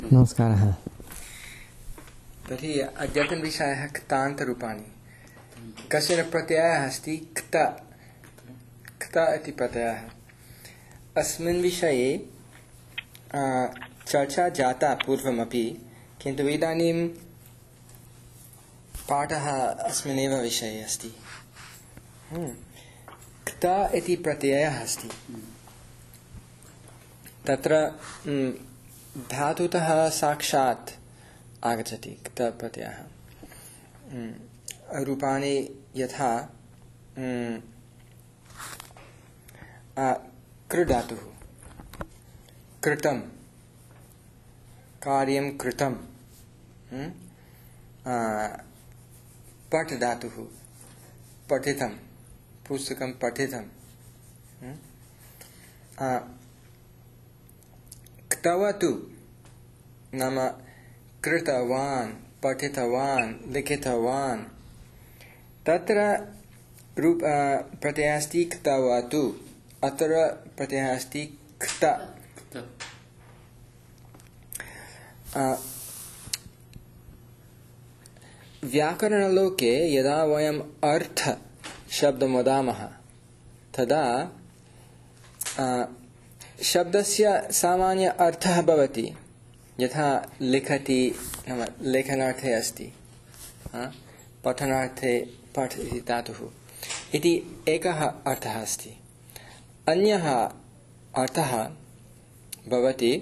नमस्कारः। तर्हि अद्यतनविषयः क्तान्तरूपाणि। कश्चन प्रत्ययः अस्ति क्त इति प्रत्ययः। अस्मिन् विषये चर्चा जाता पूर्वमपि, किन्तु इदानीं पाठः अस्मिन्नेव विषये अस्ति। क्त इति प्रत्ययः अस्ति। तत्र धातुतः साक्षात् आगच्छति क्त प्रत्ययः। रूपाणि यथा कृ धातुः, कृतं, कार्यं कृतं। पठ धातुः, पठितं, पुस्तकं पठितं। क्तवतु नाम कृतवान्, पठितवान्, लिखितवान्। तत्र प्रत्ययः अस्ति क्तवतु, अत्र प्रत्ययः अस्ति क्त। व्याकरणलोके यदा वयम् अर्थ शब्दं वदामः तदा शब्दस्य सामान्य अर्थः भवति, यथा लिखति नाम लेखनार्थे अस्ति, पठनार्थे पठ इति धातुः इति एकः अर्थः अस्ति। अन्यः अर्थः भवति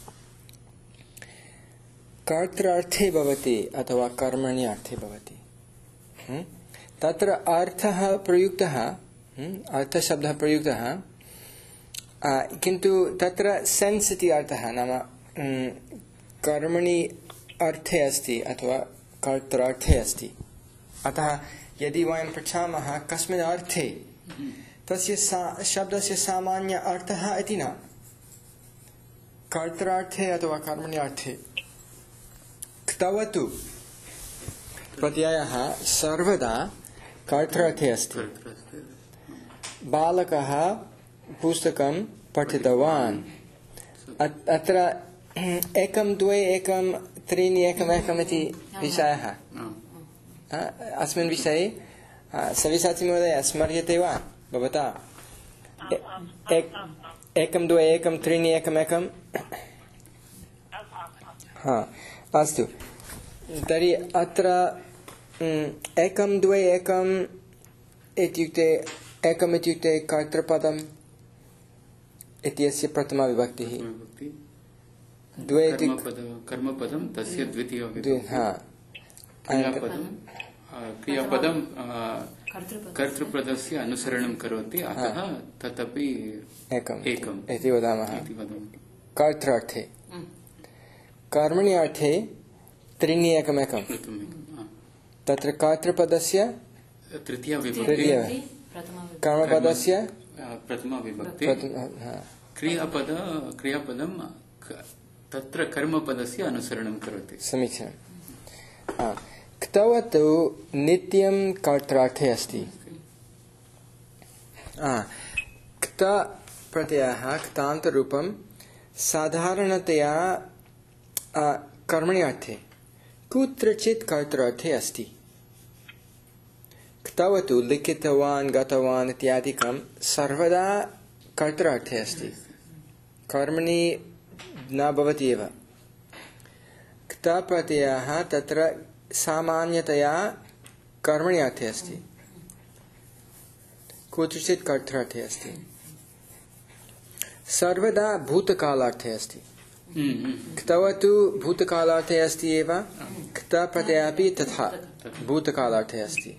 कर्त्रार्थे भवति अथवा कर्मणि अर्थे भवति। तत्र अर्थः प्रयुक्तः, अर्थशब्दः प्रयुक्तः, किन्तु तत्र सेन्स् इति अर्थः नाम कर्मणि अर्थे अस्ति अथवा कर्त्रार्थे अस्ति। अतः यदि वयं पृच्छामः कस्मिन् अर्थे, तस्य शब्दस्य सामान्य अर्थः इति न, कर्त्रार्थे अथवा कर्मणि अर्थे। क्तवतु प्रत्ययः सर्वदा कर्त्रार्थे अस्ति। बालकः पुस्तकं पठितवान्। अत्र एकं द्वे एकं त्रीणि एकम् एकम् इति विषयः। अस्मिन् विषये सविसाचि महोदय स्मर्यते वा भवता? एकं द्वे एकं त्रीणि एकम् एकम्। अस्तु, तर्हि अत्र एकं द्वे एकम् इत्युक्ते, एकम् इत्युक्ते कर्तृपदम् इत्यस्य प्रथमा विभक्तिः। द्वे कर्मपदं तस्य द्वितीया क्रियापदं कर्तृपदस्य अनुसरणं करोति, अतः तदपि एकम् इति वदामः कर्त्रार्थे। कर्मणि अर्थे त्रीणि एकमेकं। तत्र कर्तृपदस्य तृतीया विभक्ति, कर्मपदस्य प्रथमा विभक्ति, क्रियापदं तत्र कर्मपदस्य अनुसरणं करोति। समीचीनं। क्तवतु नित्यं कर्त्रार्थे अस्ति। क्त प्रत्ययः क्तान्तरूपं साधारणतया कर्मणि अर्थे कुत्रचित् कर्त्रार्थे अस्ति। क्तवतु लिखितवान्, गतवान् इत्यादिकं सर्वदा कर्त्रार्थे अस्ति, कर्मणि न भवति एव। क्त प्रत्ययः तत्र सामान्यतया कर्मणि अर्थे अस्ति, कुत्रचित् कर्त्रार्थे अस्ति, सर्वदा भूतकालार्थे अस्ति। क्तवतु भूतकालार्थे अस्ति एव, क्त प्रत्ययः अपि तथा भूतकालार्थे अस्ति।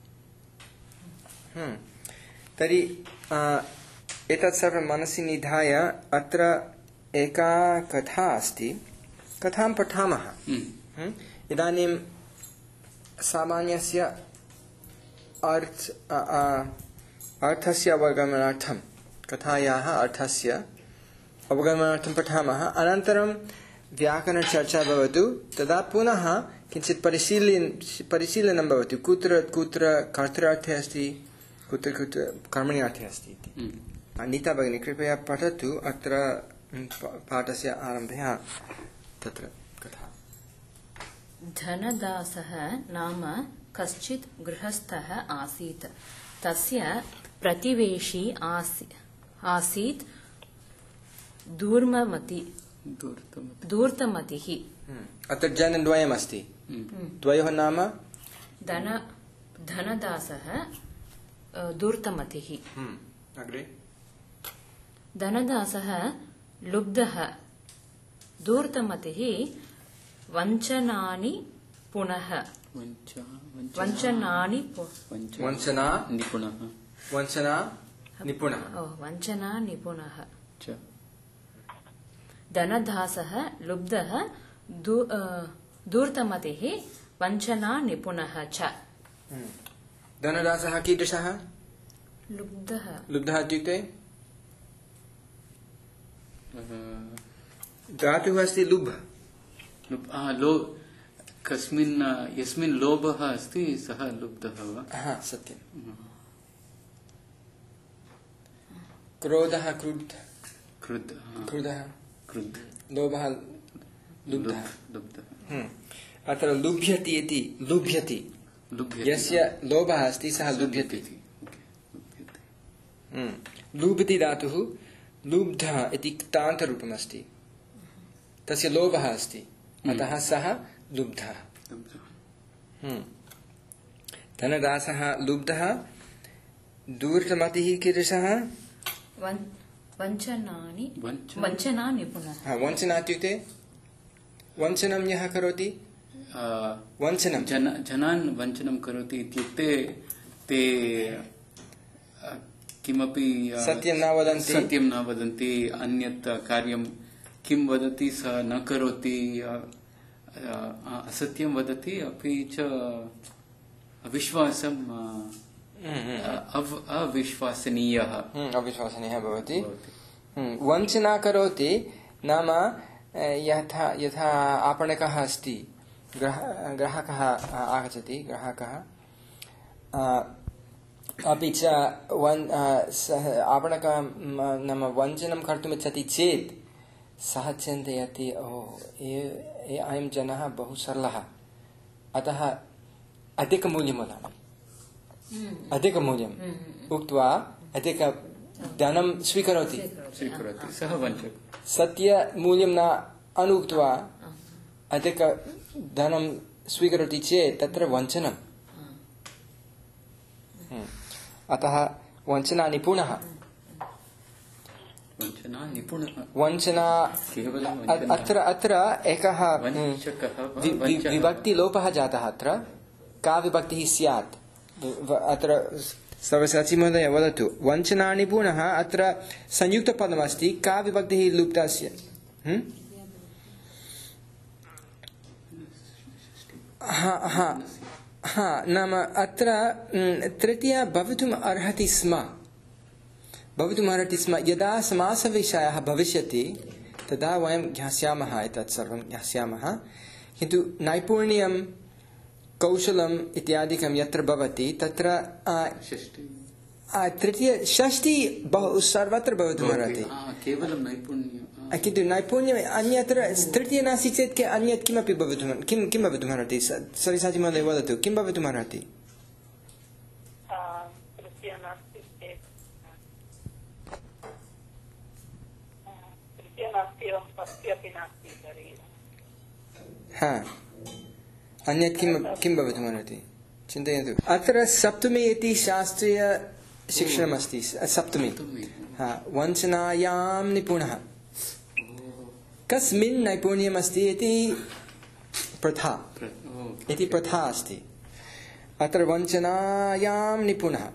तर्हि एतत् सर्वं मनसि निधाय अत्र एका कथा अस्ति, कथां पठामः। इदानीं सामान्यस्य अर्थस्य अवगमनार्थं, कथायाः अर्थस्य अवगमनार्थं पठामः। अनन्तरं व्याकरणचर्चा भवतु, तदा पुनः किञ्चित् परिशीलनं भवति, कुत्र कुत्र कर्तृर्थे अस्ति, कुत्र कुत्र कर्मणि अर्थे अस्ति इति। नीता भगिनी कृपया पठतु अत्र पाठस्य आरम्भः तत्र कथा। धनदासः नाम कश्चित् गृहस्थः आसीत्। तस्य प्रतिवेशी आसीत् धूर्तमतिः। अत्र जनद्वयमस्ति। द्वयोः नाम धनदासः धूर्तमतिः। अग्रे धनदासः लुब्धः, धूर्तमतिः वञ्चनानि पुनः। वञ्चना निपुणः। धनदासः लुब्धः, धूर्तमतिः वञ्चना निपुणः च। धनदासः कीदृशः? लुब्धः। लुब्धः इत्युक्ते धातुः अस्ति लुब्ध। यस्मिन् लोभः अस्ति सः लुब्धः वा? सत्यं। क्रोधः क्रुद्धः, लोभः लुब्धः। अत्र लुभ्यति इति लुभ्यति, यस्य लोभः अस्ति सः लुभ्यति। लुभति धातुः लुब्धः इति क्तान्तरूपमस्ति, तस्य लोभः अस्ति, अतः सः लुब्धः। धनदासः लुब्धः, धूर्तमतिः कीदृशः? वञ्चना निपुणः। वञ्चना इत्युक्ते वञ्चनं यः करोति, वञ्चनं जनान् वञ्चनं करोति इत्युक्ते ते किमपि सत्यं न वदन्ति, अन्यत् कार्यं किं वदति सः न करोति, असत्यं वदति, अपि च अविश्वसनीयः भवति। वञ्चना करोति नाम यथा आपणकः अस्ति, ग्राहकः आगच्छति, अपि च आपणकः नाम वञ्चनं कर्तुम् इच्छति चेत् सः चिन्तयति, अयं जनः बहु सरलः, अतः अधिकमूल्यं वदामि, अधिकमूल्यम् उक्त्वा अधिकधनं स्वीकरोति। सः वञ्चकः। सत्यमूल्यं न अनुक्त्वा अधिकधनं स्वीकरोति चेत् तत्र वञ्चनम्। अतः वञ्चना निपुणः। अत्र एकः विभक्तिलोपः जातः। अत्र का विभक्तिः स्यात्? अत्र सर्वसाचि महोदय वदतु। वञ्चना निपुणः, अत्र संयुक्तपदमस्ति, का विभक्तिः लुप्ता स्यात्? नाम अत्र तृतीया भवितुम् अर्हति स्म। यदा समासविषयः भविष्यति तदा वयं ज्ञास्यामः, एतत् सर्वं ज्ञास्यामः। किन्तु नैपुण्यं कौशलम् इत्यादिकं यत्र भवति तत्र तृतीय षष्ठी सर्वत्र भवितुमर्हति। किन्तु नैपुण्यम् अन्यत्र तृतीय नास्ति चेत् अन्यत् किमपि किं भवितुमर्हति? सविसाचि महोदय वदतु, किं भवितुमर्हति? अन्यत् किं भवितुमर्हति? चिन्तयतु। अत्र सप्तमी इति शास्त्रीय शिक्षणमस्ति। सप्तमी वञ्चनायां निपुणः। कस्मिन् नैपुण्यमस्ति इति प्रथा अस्ति। अत्र वञ्चनायां निपुणः।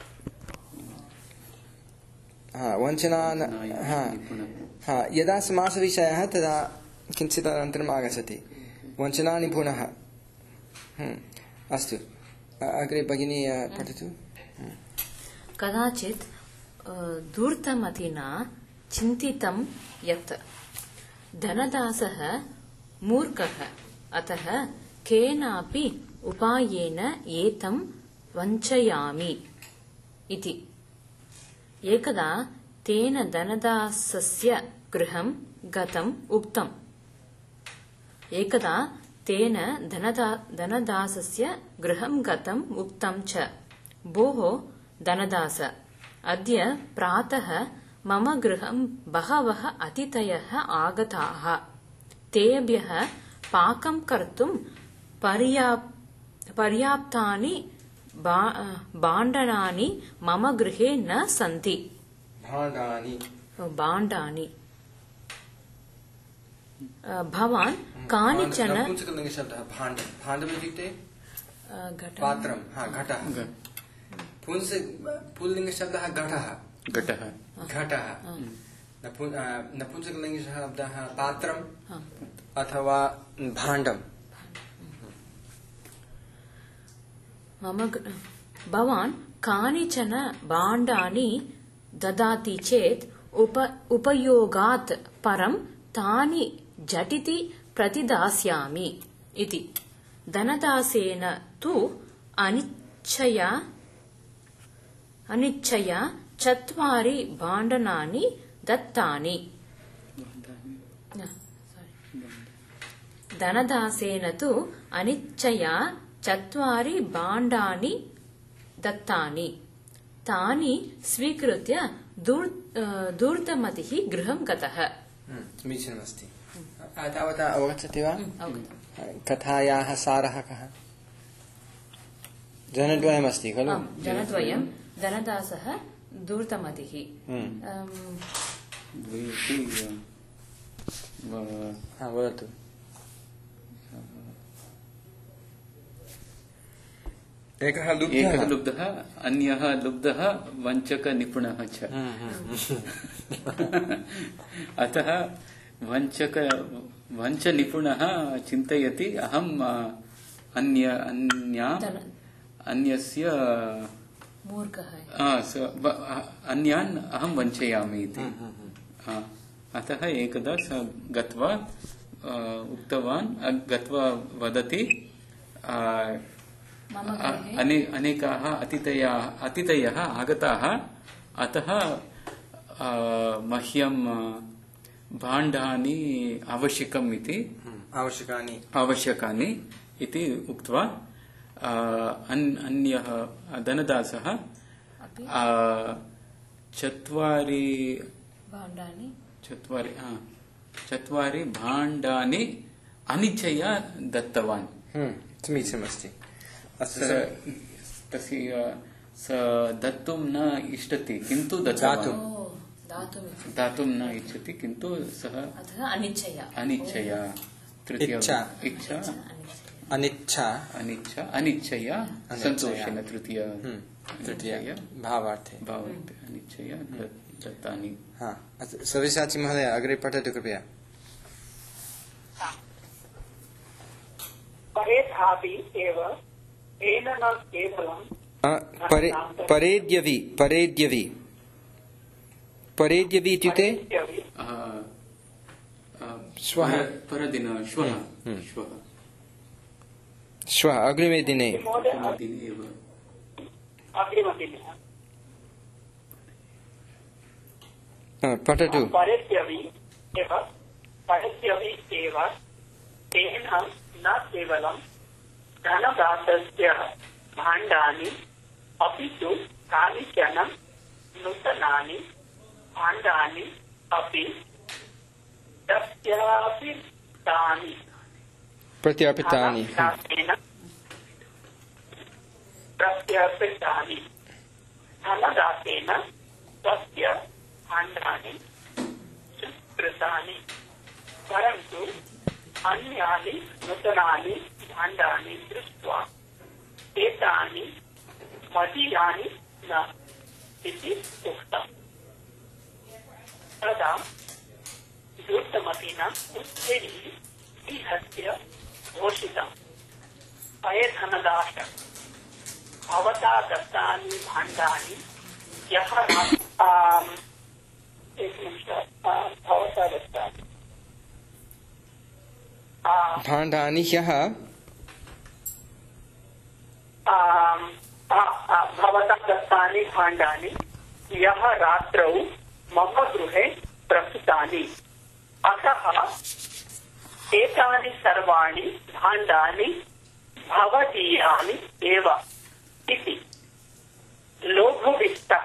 यदा समासविषयः तदा किञ्चित् अनन्तरम् आगच्छति। वञ्चना निपुणः। अस्तु, अग्रे भगिनी पठतु। कदाचित् धूर्तमतिना चिन्तितं यत् धनदासः मूर्खः, अतः केनापि उपायेन एतं वञ्चयामि इति। एकदा तेन धनदासस्य गृहं गतम् उक्तम्। एकदा तेन धनदासस्य गृहं गतम् उक्तं च, भोः धनदास, अद्य प्रातः मम गृहं बहवः अतिथयः आगताः। तेभ्यः पाकं कर्तुं पर्याप्तानि भाण्डानि मम गृहे न सन्ति। भाण्डानि भवान् कानिचन नपुंसकलिङ्गशब्दः भाण्डम् इत्युक्ते पात्रं, घटः। पुल्लिङ्गशब्दः घटः। नपुंसकलिङ्गशब्दः पात्रम् अथवा भाण्डम्। भवान् कानिचन भाण्डानि ददाति चेत् उपयोगात् परं तानि झटिति प्रतिदास्यामि इति। धनदासेन तु अनिच्छया 4 भाण्डानि दत्तानि। धनदासेन तु अनिच्छया 4 भाण्डानि दत्तानि। तानि स्वीकृत्य धूर्तमतिः गृहं गतः। समीचीनमस्ति। तावता अवगच्छति वा? कथायाः सारः कः? जनद्वयमस्ति खलु? जनद्वयं, धनदासः, धूर्तमतिः। वदतु। एकः लुब्धः, अन्यः लुब्धः, वञ्चकनिपुणः च। अतः वञ्चनिपुणः चिन्तयति, अहम् अन्यस्य अन्यान् अहं वञ्चयामि इति। अतः एकदा स गत्वा गत्वा वदति, अनेकाः अतिथयः आगताः, अतः मह्यं भाण्डानि आवश्यकानि इति उक्त्वा अन्यः धनदासः 4 भाण्डानि अनिच्छया दत्तवान्। समीचीनमस्ति। तस्य स दातुं न इच्छति, किन्तु दातुं न इच्छति, किन्तु सः अनिच्छया अनिच्छया सन्तोषेण तृतीया भावार्थे अनिच्छया दत्तानि। सव्यसाची महोदय अग्रे पठतु कृपया। परेधापि एव येन न केवलं परेद्यवि इत्युक्ते श्वः अग्रिमे दिने। पठतु। परेद्यवि एव तेन न केवलं धनदासस्य भाण्डानि अपि तु कानिचन नूतनानि भाण्डानि अपि प्रत्यर्पितानि धनदासेन स्वस्य भाण्डानि स्वीकृतानि, परन्तु अन्यानि नूतनानि भाण्डानि दृष्ट्वा एतानि मदीयानि न इति उक्तम्। तदा धूर्तमतिना उच्चैः गृहस्य घोषितम्, अये धनदास, भवता दत्तानि भाण्डानि ह्यः भवता दत्तानि भाण्डानि ह्यः भवता दत्तानि भाण्डानि ह्यः रात्रौ मम गृहे प्रस्थितानि, अतः एतानि सर्वाणि भाण्डानि भवदीयानि एव इति लोभाविष्टः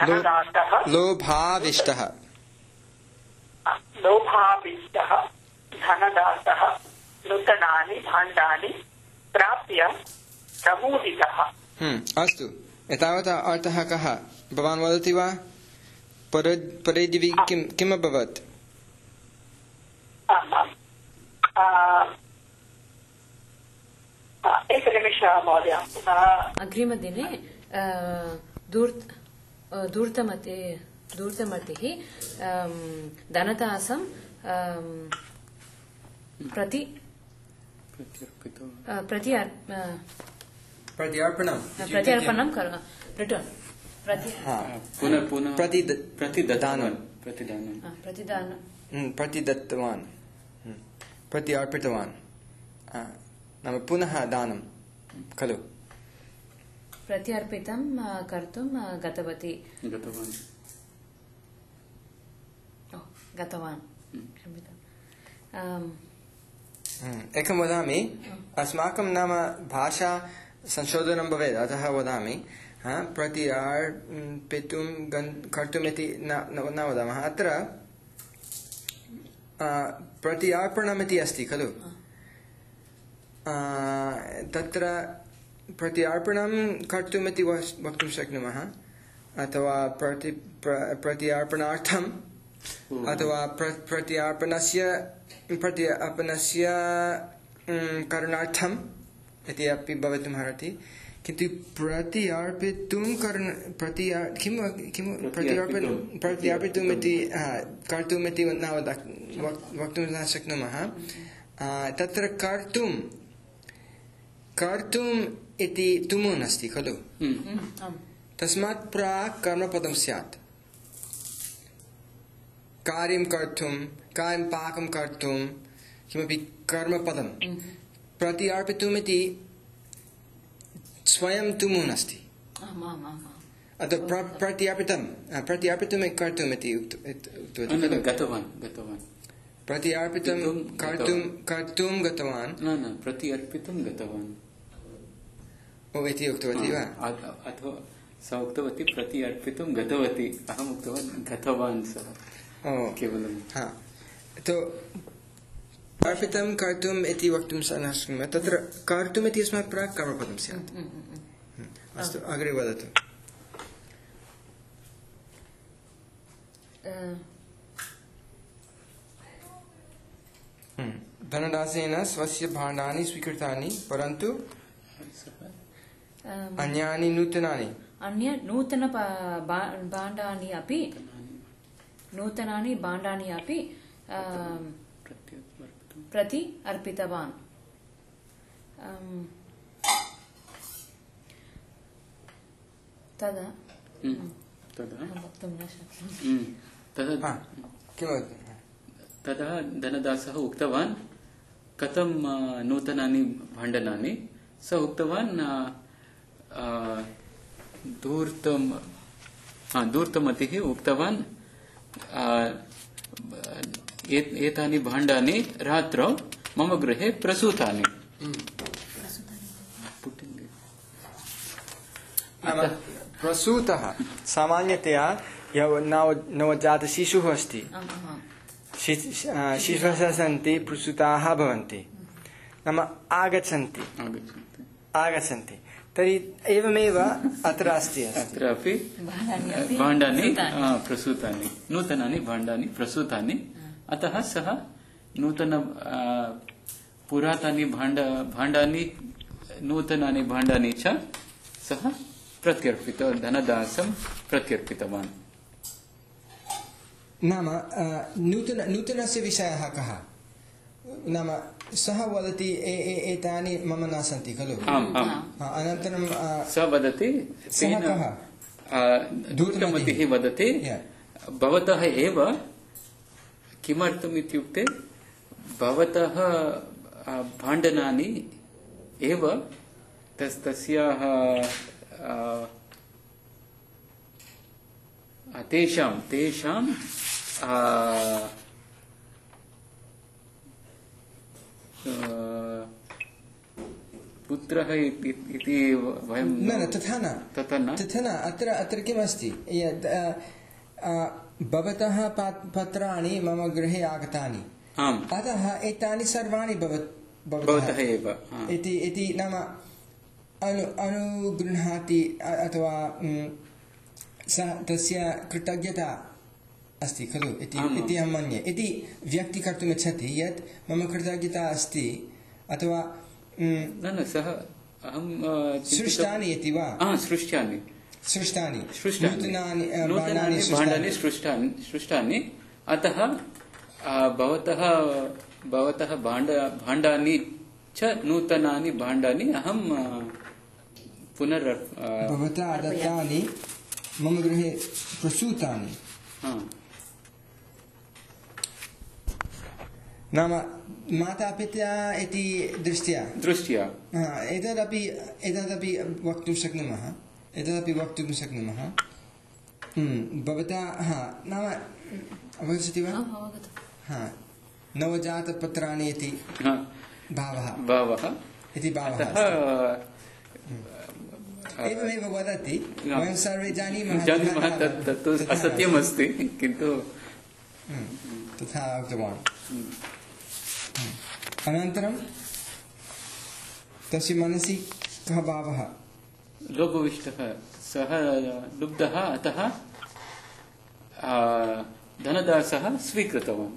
धनदासः नूतनानि भाण्डानि प्राप्य प्रमोदितः। अस्तु, एतावता अर्थः कः? भवान् वदति वा? परेदिवि किम् अभवत्? एकनिमिषः महोदय। अग्रिमदिने धूर्तमतिः धनदासं प्रत्यर्पणं प्रत्यर्पितवान् नाम पुनः दानं खलु? प्रत्यर्पितं कर्तुं गतवान्। एकं वदामि, अस्माकं नाम भाषा संशोधनं भवेत्, अतः वदामि। प्रत्यर्पितुं कर्तुमिति न वदामः। अत्र प्रत्यर्पणमिति अस्ति खलु? तत्र प्रत्यर्पणं कर्तुमिति वक्तुं शक्नुमः, अथवा प्रत्यर्पणार्थम्, अथवा प्रत्यर्पणस्य करणार्थम् इति अपि भवितुम् अर्हति। किन्तु प्रत्यर्पितुमिति कर्तुमिति न वक्तुं न शक्नुमः। तत्र कर्तुम् इति तुमुन् अस्ति खलु? तस्मात् प्राक् कर्मपदं स्यात्। कार्यं कर्तुं, कार्यं पाकं कर्तुं किमपि कर्मपदं। प्रत्यर्पितुमिति स्वयं तुमुन् अस्ति। अतः प्रत्यर्पितं कर्तुमिति प्रत्यर्पितं कर्तुं गतवान्। प्रत्यर्पितं गतवान् इति उक्तवती वा? अथवा सा उक्तवती प्रत्यर्पितं गतवती, अहम् उक्तवान् गतवान् सः केवलं। तो अर्पितं कर्तुम् इति वक्तुं न शक्नुमः। तत्र कर्तुमिति अस्मात् प्राक् कर्मपदं स्यात्। अस्तु, अग्रे वदतु। धनदासेन स्वस्य भाण्डानि स्वीकृतानि, परन्तु अन्यानि नूतनानि भाण्डानि अपि प्रति अर्पितवान्। तदा वक्तुं न शक्नोमि। तदा धनदासः उक्तवान्, कथं नूतनानि भाण्डानि? सः उक्तवान्, धूर्तमतिः उक्तवान्, एतानि भाण्डानि रात्रौ मम गृहे प्रसूतानि। प्रसूतः सामान्यतया नवजातशिशुः अस्ति, शिशवः सन्ति, प्रसूताः भवन्ति, नाम आगच्छन्ति। तर्हि एवमेव अत्र अस्ति। अत्रापि भाण्डानि प्रसूतानि, नूतनानि भाण्डानि प्रसूतानि। अतः सः नूतन पुरातनानि भाण्डानि नूतनानि भाण्डानि च सः धनदासं प्रत्यर्पितवान्। नाम नूतनस्य विषयः कः? नाम सः वदति एतानि मम न सन्ति खलु? अनन्तरं सः वदति, धूर्तमतिः वदति, भवतः एव, किमर्थम् इत्युक्ते भवतः भाण्डनानि एव तस्याः तेषां पुत्रः इति वयं न तथा न अत्र किमस्ति भवतः पत्राणि मम गृहे आगतानि अतः एतानि सर्वाणि भवतः एव इति नाम अनुगृह्णाति अथवा तस्य कृतज्ञता अस्ति खलु इति अहं मन्ये इति व्यक्ति कर्तुम् इच्छति यत् मम कृतज्ञता अस्ति अथवा न सः अहं सृष्टानि इति वा सृष्टानि नूतनानि भाण्डानि सृष्टानि अतः भवतः भाण्डानि च नूतनानि भाण्डानि अहं भवता दत्तानि मम गृहे प्रसूतानि नाम मातापिता इति दृष्ट्या एतदपि वक्तुं शक्नुमः भवता नाम अवगच्छति वा नवजातपत्राणि इति भावः एवमेव वदति वयं सर्वे जानीमः तत् असत्यमस्ति किन्तु तथा उक्तवान् अनन्तरं तस्य मनसि कः भावः लोभविष्टः सः लुब्धः अतः धनदासः स्वीकृतवान्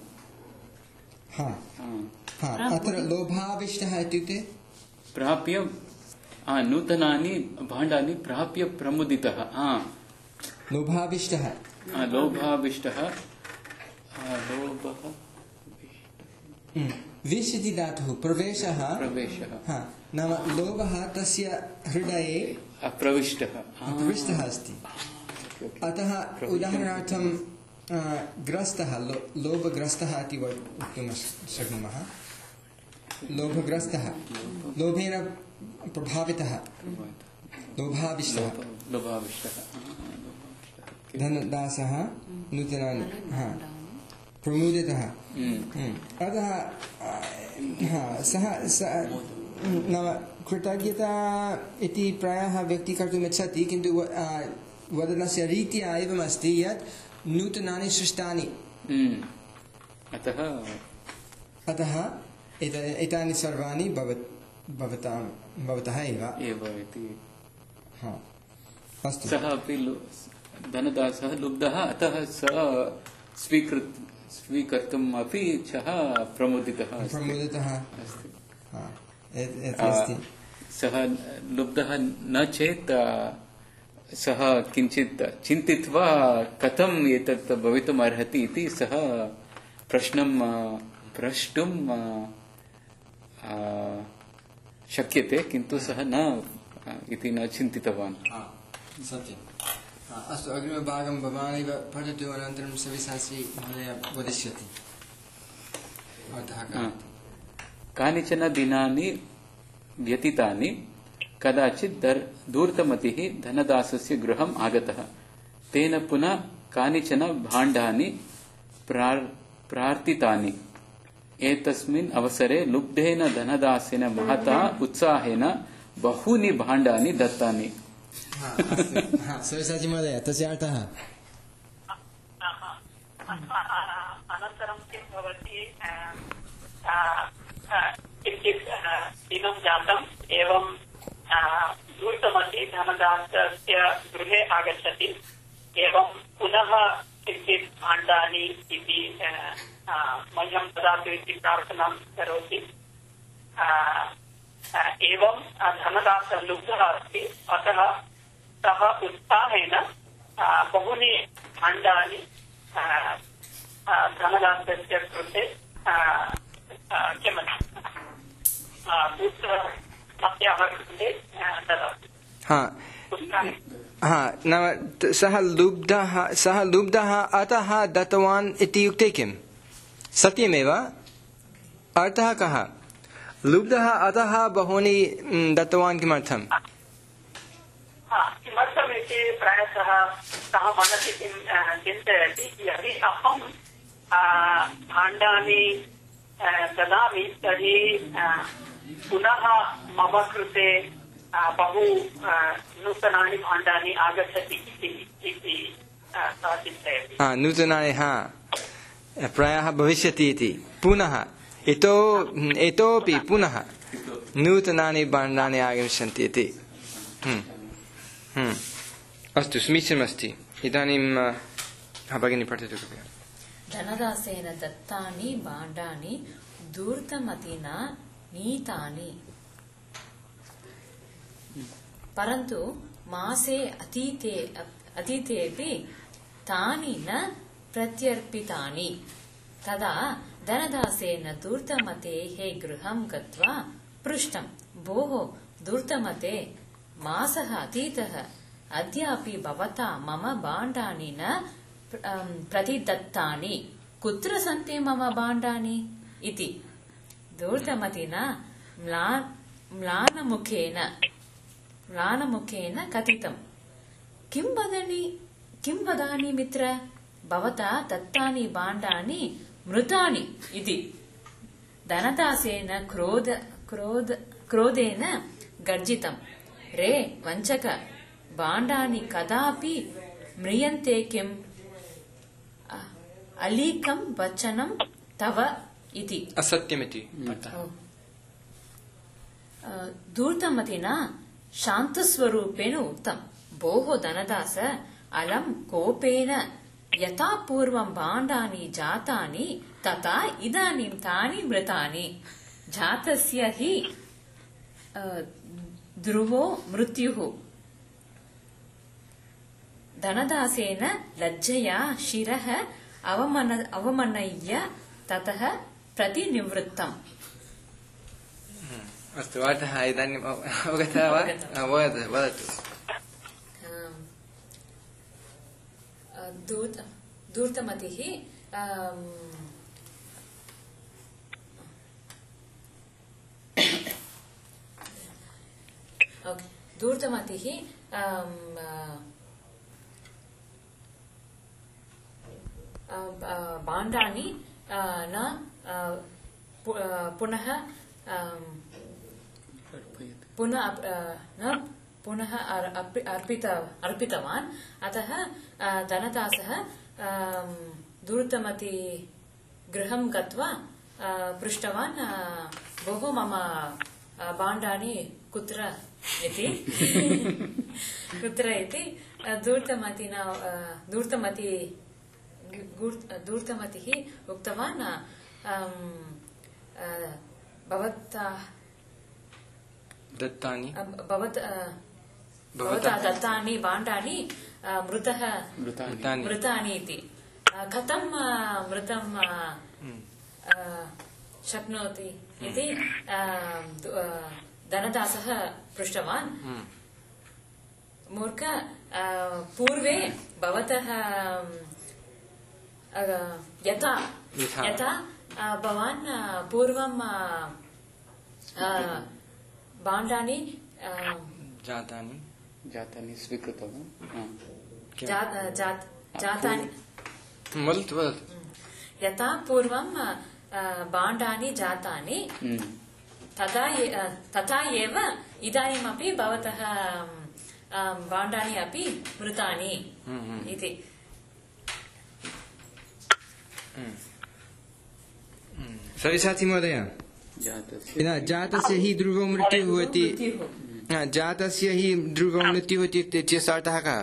अत्र लोभाविष्टः इत्युक्ते प्राप्य नूतनानि भाण्डानि प्राप्य प्रमुदितः लोभाविष्टः विश् इति धातुः प्रवेशः नाम लोभः तस्य हृदये प्रविष्टः अस्ति अतः उदाहरणार्थं ग्रस्तः लोभग्रस्तः इति वक्तुं शक्नुमः लोभग्रस्तः लोभेन प्रभावितः लोभाविष्टः धनदासः नूतनानि प्रमुदितः अतः सः नाम कृतज्ञता इति प्रायः व्यक्ति कर्तुम् इच्छति किन्तु वदनस्य रीत्या एवमस्ति यत् नूतनानि सृष्टानि अतः एतानि सर्वाणि भवतः एव इति अस्तु सः अपि धनदासः लुब्धः अतः सः स्वीकर्तुम् अपि सः प्रमुदितः अस्ति सः लुब्धः न चेत् सः किञ्चित् चिन्तित्वा कथम् एतत् भवितुम् अर्हति इति सः प्रष्टुं शक्यते किन्तु सः न इति न चिन्तितवान् सत्यम् अस्तु अग्रिमभागं भवानेव पठतु अनन्तरं सविशास्त्री महोदय वदिष्यति कानिचन दिनानि व्यतीतानि कदाचित् धूर्तमतिः धनदासस्य गृहम् आगतः तेन पुनः कानिचन भाण्डानि प्रार्थितानि एतस्मिन् अवसरे लुब्धेन धनदासेन महता उत्साहेन बहूनि भाण्डानि दत्तानि सविशास्त्री महोदय तस्य अर्थः अनन्तरं किं भवति किञ्चित् दिनं जातम् एवं धूर्तमती धनदासस्य गृहे आगच्छति एवं पुनः किञ्चित् भाण्डानि इति मह्यं ददातु इति प्रार्थनां करोति एवं धनदासः लुब्धः अस्ति अतः सः उत्साहेन बहूनि भाण्डानि धनदासस्य कृते नाम सः लुब्धः अतः दत्तवान् इत्युक्ते किम् सत्यमेव अर्थः कः लुब्धः अतः बहूनि दत्तवान् किमर्थम् किमर्थमिति प्रायशः सः मनसि चिन्तयति यदि अहं भाण्डानि ददामि तर्हि पुनः मम कृते बहु नूतनानि भाण्डानि आगच्छति इति सः चिन्तयति। नूतनानि प्रायः भविष्यति इति पुनः इतोपि पुनः नूतनानि भाण्डानि आगमिष्यन्ति इति। अस्तु, समीचीनमस्ति। इदानीं भगिनी पठतु कृपया। धनदासेन दत्तानि भाण्डानि धूर्तमतिना नीतानि, परन्तु मासे अतीतेऽपि तानि न प्रत्यर्पितानि। तदा धनदासेन धूर्तमतेः गृहं गत्वा पृष्टं, भोः धूर्तमते, मासः अतीतः, अद्यापि भवता मम भाण्डानि न प्रतिदत्तानि, कुत्र सन्ति मम भाण्डानि इति धूर्तमतिना म्लानमुखेन कथितम्। किं वदानि मित्र, भवता दत्तानि भाण्डानि मृतानि इति। धनदासेन क्रोधेन गर्जितम्, रे वञ्चक, भाण्डानि कदापि म्रियन्ते किम्, अलीकं वचनं तव इति। असत्यमिति। धूर्तमतिना शान्तस्वरूपेण उक्तम्, भोः धनदास, अलं कोपेन यथा पूर्वं भाण्डानि जातानि तथा इदानीं तानि मृतानि। जातस्य हि ध्रुवो मृत्युः। धनदासेन लज्जया शिरः अवमनय्य ततः प्रतिनिवृत्तम्। अस्तु, अर्थः इदानीम् अवगतः वा? वदतु। धूर्तमतिः धूर्तमतिः भाण्डानि न पुनः अर्पितवान्। अतः धनदासः धूर्तमती गृहं गत्वा पृष्टवान्, भोः मम भाण्डानि कुत्र इति। धूर्तमतिः उक्तवान्, भवता दत्तानि भाण्डानि मृतानि इति। कथं मृतं शक्नोति इति धनदासः पृष्टवान्। मूर्ख, पूर्वे भवतः यथा भवान् पूर्वं भाण्डानि जातानि स्वीकृतवान्। यथा पूर्वं भाण्डानि जातानि तथा एव इदानीमपि भवतः भाण्डानि अपि मृतानि इति। सविसाचि महोदय, जातस्य हि ध्रुवो मृत्युः इति। जातस्य हि ध्रुवो मृत्युः इत्यस्य अर्थः कः?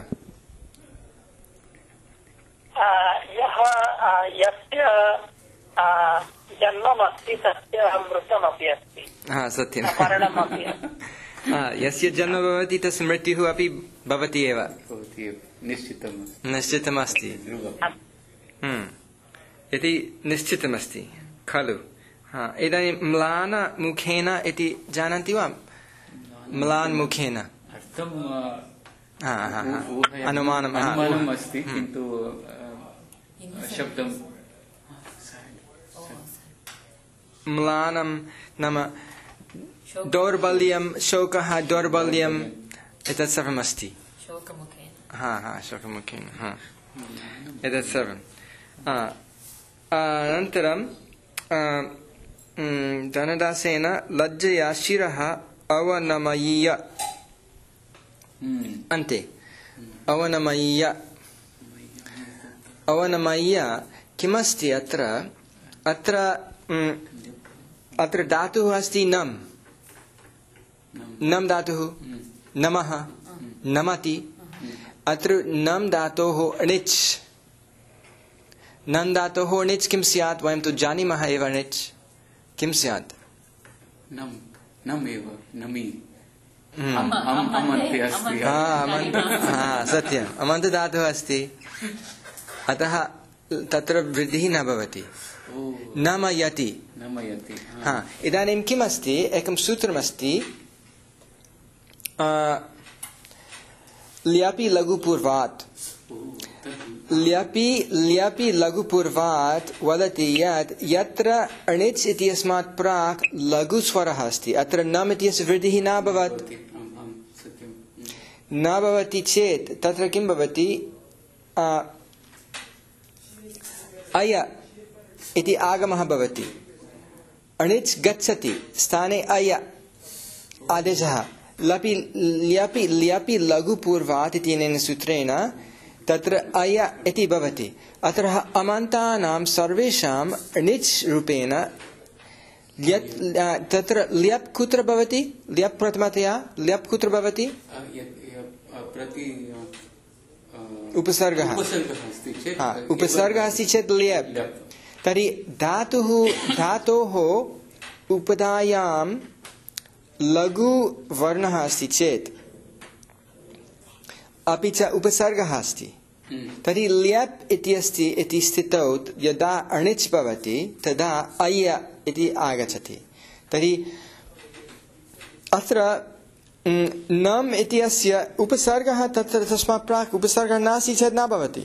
यस्य जन्ममस्ति तस्य मृतमपि अस्ति। सत्यं, मरणमपि। यस्य जन्म भवति तस्य मृत्युः अपि भवति एव, निश्चितमस्ति इति निश्चितमस्ति खलु। इदानीं म्लानमुखेन इति जानन्ति वा? म्लानमुखेन अनुमानम् अस्ति, किन्तु शब्दं म्लानं नाम दौर्बल्यं, शोकः, दौर्बल्यम् एतत् सर्वमस्ति। शोकमुखेन एतत् सर्वम्। अनन्तरं धनदासेन लज्जया शिरः अवनमयीय अन्ते अवनमयीय अवनमय्य किमस्ति अत्र अत्र अत्र धातुः अस्ति नम नम धातुः नमः नमति अत्र नम धातोः णिच् नम धातोः णिच् किं स्यात् वयं तु जानीमः एव णिच् किं स्यात् नम नम एव नमी सत्यम् अमन्त धातुः अस्ति अतः तत्र वृद्धिः न भवति नमयति इदानीं किम् अस्ति एकं सूत्रमस्ति ल्यपि लघुपूर्वात् ल्यपि लघुपूर्वात् वदति यत् यत्र अणिच् इत्यस्मात् प्राक् लघुस्वरः अस्ति अत्र नम् इत्यस्य वृद्धिः न भवति चेत् तत्र किं भवति अय इति आगमः भवति अणिच् गच्छति स्थाने अय आदेशः ल्यपि लघुपूर्वात् इत्यनेन सूत्रेण तत्र अय इति भवति अतः अमन्तानां सर्वेषां णिच् रूपेण तत्र ल्यप् कुत्र भवति ल्यप् प्रथमतया ल्यप् कुत्र भवति उपसर्गः उपसर्गः अस्ति चेत् ल्यप् तर्हि धातोः उपधायां लघुवर्णः अस्ति चेत् अपि च उपसर्गः अस्ति तर्हि ल्यप् इति अस्ति इति स्थितौ यदा अणिच् भवति तदा अय्य इति आगच्छति तर्हि अत्र नम् इत्यस्य उपसर्गः तत्र तस्मात् प्राक् उपसर्गः नास्ति चेत् न भवति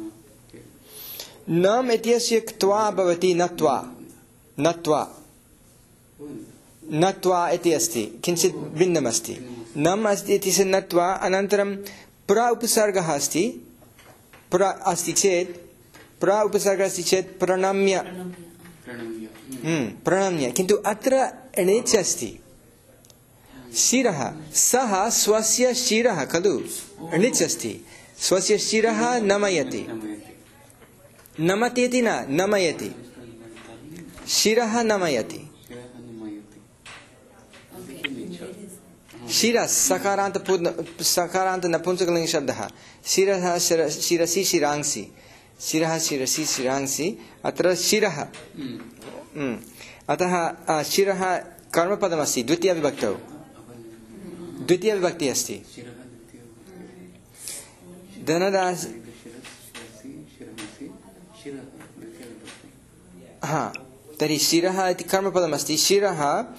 नम् इत्यस्य क्त्वा भवति नत्वा नत्वा नत्वा इति अस्ति किञ्चित् भिन्नमस्ति नम् अस्ति इति से नत्वा अनन्तरं प्र उपसर्गः अस्ति प्र अस्ति चेत् प्र उपसर्गः अस्ति चेत् प्रणम्य प्रणम्य किन्तु अत्र णिच् अस्ति शिरः सः स्वस्य शिरः खलु णिच् अस्ति स्वस्य शिरः नमयति नमति इति न नमयति शिरः नमयति शिरः सकारान्त नपुंसकलिङ्ग शब्दः शिरः शिरसि शिरांसि शिरः शिरसि शिरांसि अत्र शिरः अतः शिरः कर्मपदमस्ति द्वितीयविभक्तौ द्वितीयविभक्तिः अस्ति धनदास तर्हि शिरः इति कर्मपदमस्ति शिरः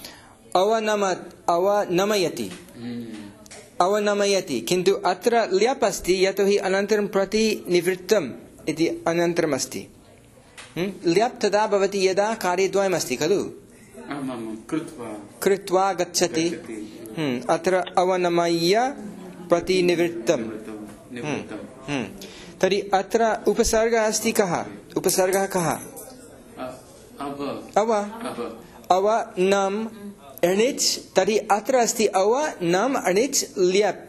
अवनमयति अवनमयति किन्तु अत्र ल्यप् अस्ति यतोहि अनन्तरं प्रतिनिवृत्तम् इति अनन्तरम् अस्ति ल्यप् तदा भवति यदा कार्यद्वयमस्ति खलु कृत्वा गच्छति अत्र अवनमय्य प्रतिनिवृत्तम् तर्हि अत्र उपसर्गः अस्ति कः उपसर्गः कः अव नम् णिच् तर्हि अत्र अस्ति अव नम् णिच् ल्यप्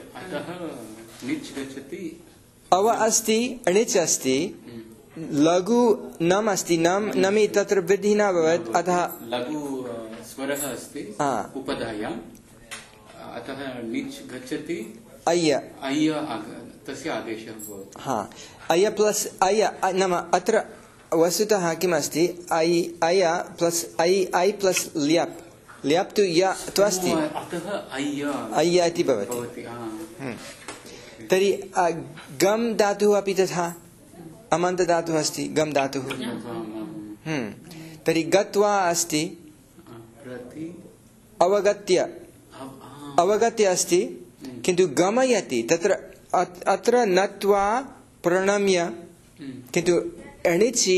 अव अस्ति णिच् अस्ति लघु नम् अस्ति नम् नमि तत्र वृद्धिः न भवत् अतः लघु स्वरः अस्ति उपधायाम् अतः णिच् गच्छति अय्य तस्य आदेशः भवति अय्य प्लस् अय्य नाम अत्र वस्तुतः किमस्ति अय्य प्लस् ऐ प्लस् ल्यप् ल्यप् तु य तु अस्ति अय्य इति भवति तर्हि गम् धातुः अपि तथा अमन्त धातुः अस्ति गम् धातुः तर्हि गत्वा अस्ति अवगत्य अस्ति किन्तु गमयति तत्र अत्र नत्वा प्रणम्य किन्तु णिचि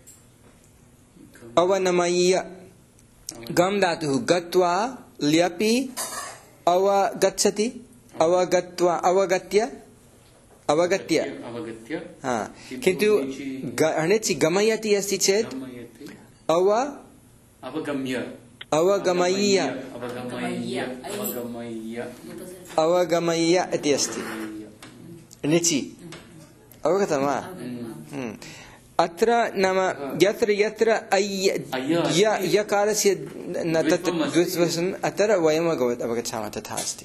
अवनमय्य गम धातुः गत्वा ल्यपि अवगच्छति अवगत्य किन्तु णिचि गमयति अस्ति चेत् अवगम्य अवगमय्य अवगमय्य अवगमय्य अवगमय्य इति अस्ति निचि अवगतं वा अत्र नाम यत्र यत्र यकारस्य न तत्र द्वित्वम् अत्र वयम् अवगच्छामः तथा अस्ति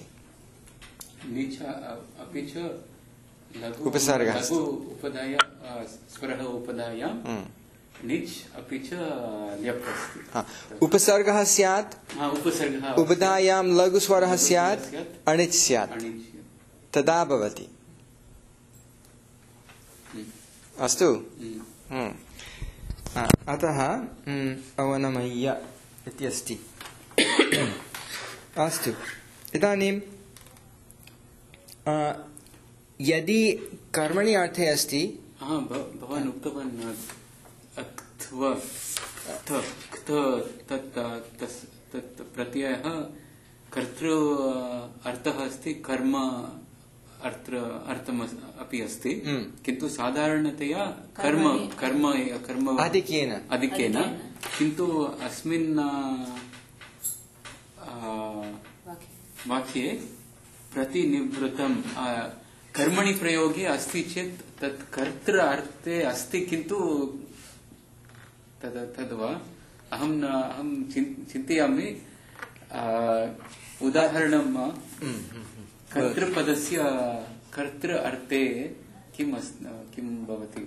अपि च उपसर्गः लघु उपधाय स्वरः उपधायां निच् अपि च ल्यप् अस्ति उपसर्गः स्यात् उपसर्गः उपधायां लघुस्वरः स्यात् अणिच् स्यात् तदा भवति अस्तु अतः अवनमय्य इत्यस्ति अस्तु इदानीं यदि कर्मणि अर्थे अस्ति भवान् उक्तवान् तत् प्रत्ययः कर्तृ अर्थः अस्ति कर्म अर्थम् अपि अस्ति किन्तु साधारणतया कर्म आधिक्येन किन्तु अस्मिन् वाक्ये प्रतिनिवृत्तं कर्मणि प्रयोगे अस्ति चेत् तत् कर्तृ अर्थे अस्ति किन्तु तद्वा अहं चिन्तयामि उदाहरणं कर्तृपदस्य कर्तृ अर्थे किं भवति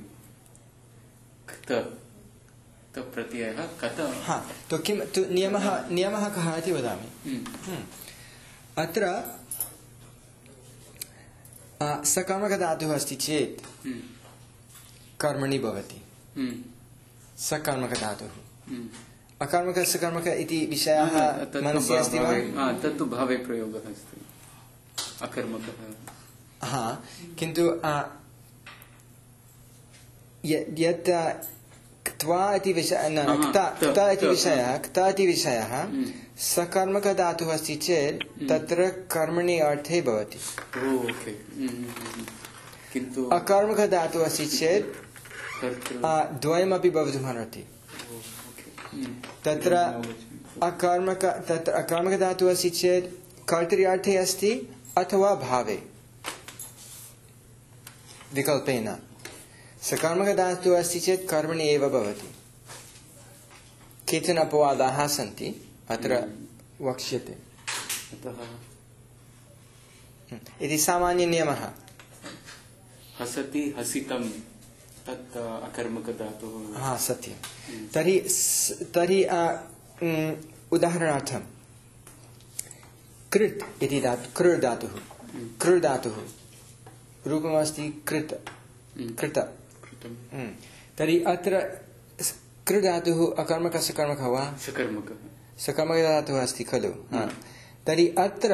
प्रत्ययः कथ तो किं नियमः कः इति वदामि अत्र सकर्मकधातुः अस्ति चेत् कर्मणि भवति सकर्मकधातुः अकर्मक सकर्मक इति विषयः मनसि अस्ति वा तत्तु भावे प्रयोगः अस्ति अकर्मकः किन्तु यत् क्त्वा इति विषयः क्ता इति विषयः सकर्मकधातुः अस्ति चेत् तत्र कर्मणि अर्थे भवति किन्तु अकर्मकधातुः अस्ति चेत् द्वयमपि भवितुमर्हति तत्र अकर्मकधातुः अस्ति चेत् कर्तृ अस्ति अथवा भावे विकल्पेन सकर्मकधातुः अस्ति चेत् कर्मणि एव भवति केचन अपवादाः सन्ति अत्र वक्ष्यते इति सामान्यनियमः हसति हसितं तत् अकर्मकधातुः सत्यं तर्हि उदाहरणार्थं कृत् इति कृ धातुः रूपमस्ति कृत तर्हि अत्र कृ धातुः अकर्मकः सकर्मकः वा सकर्मकधातुः अस्ति खलु तर्हि अत्र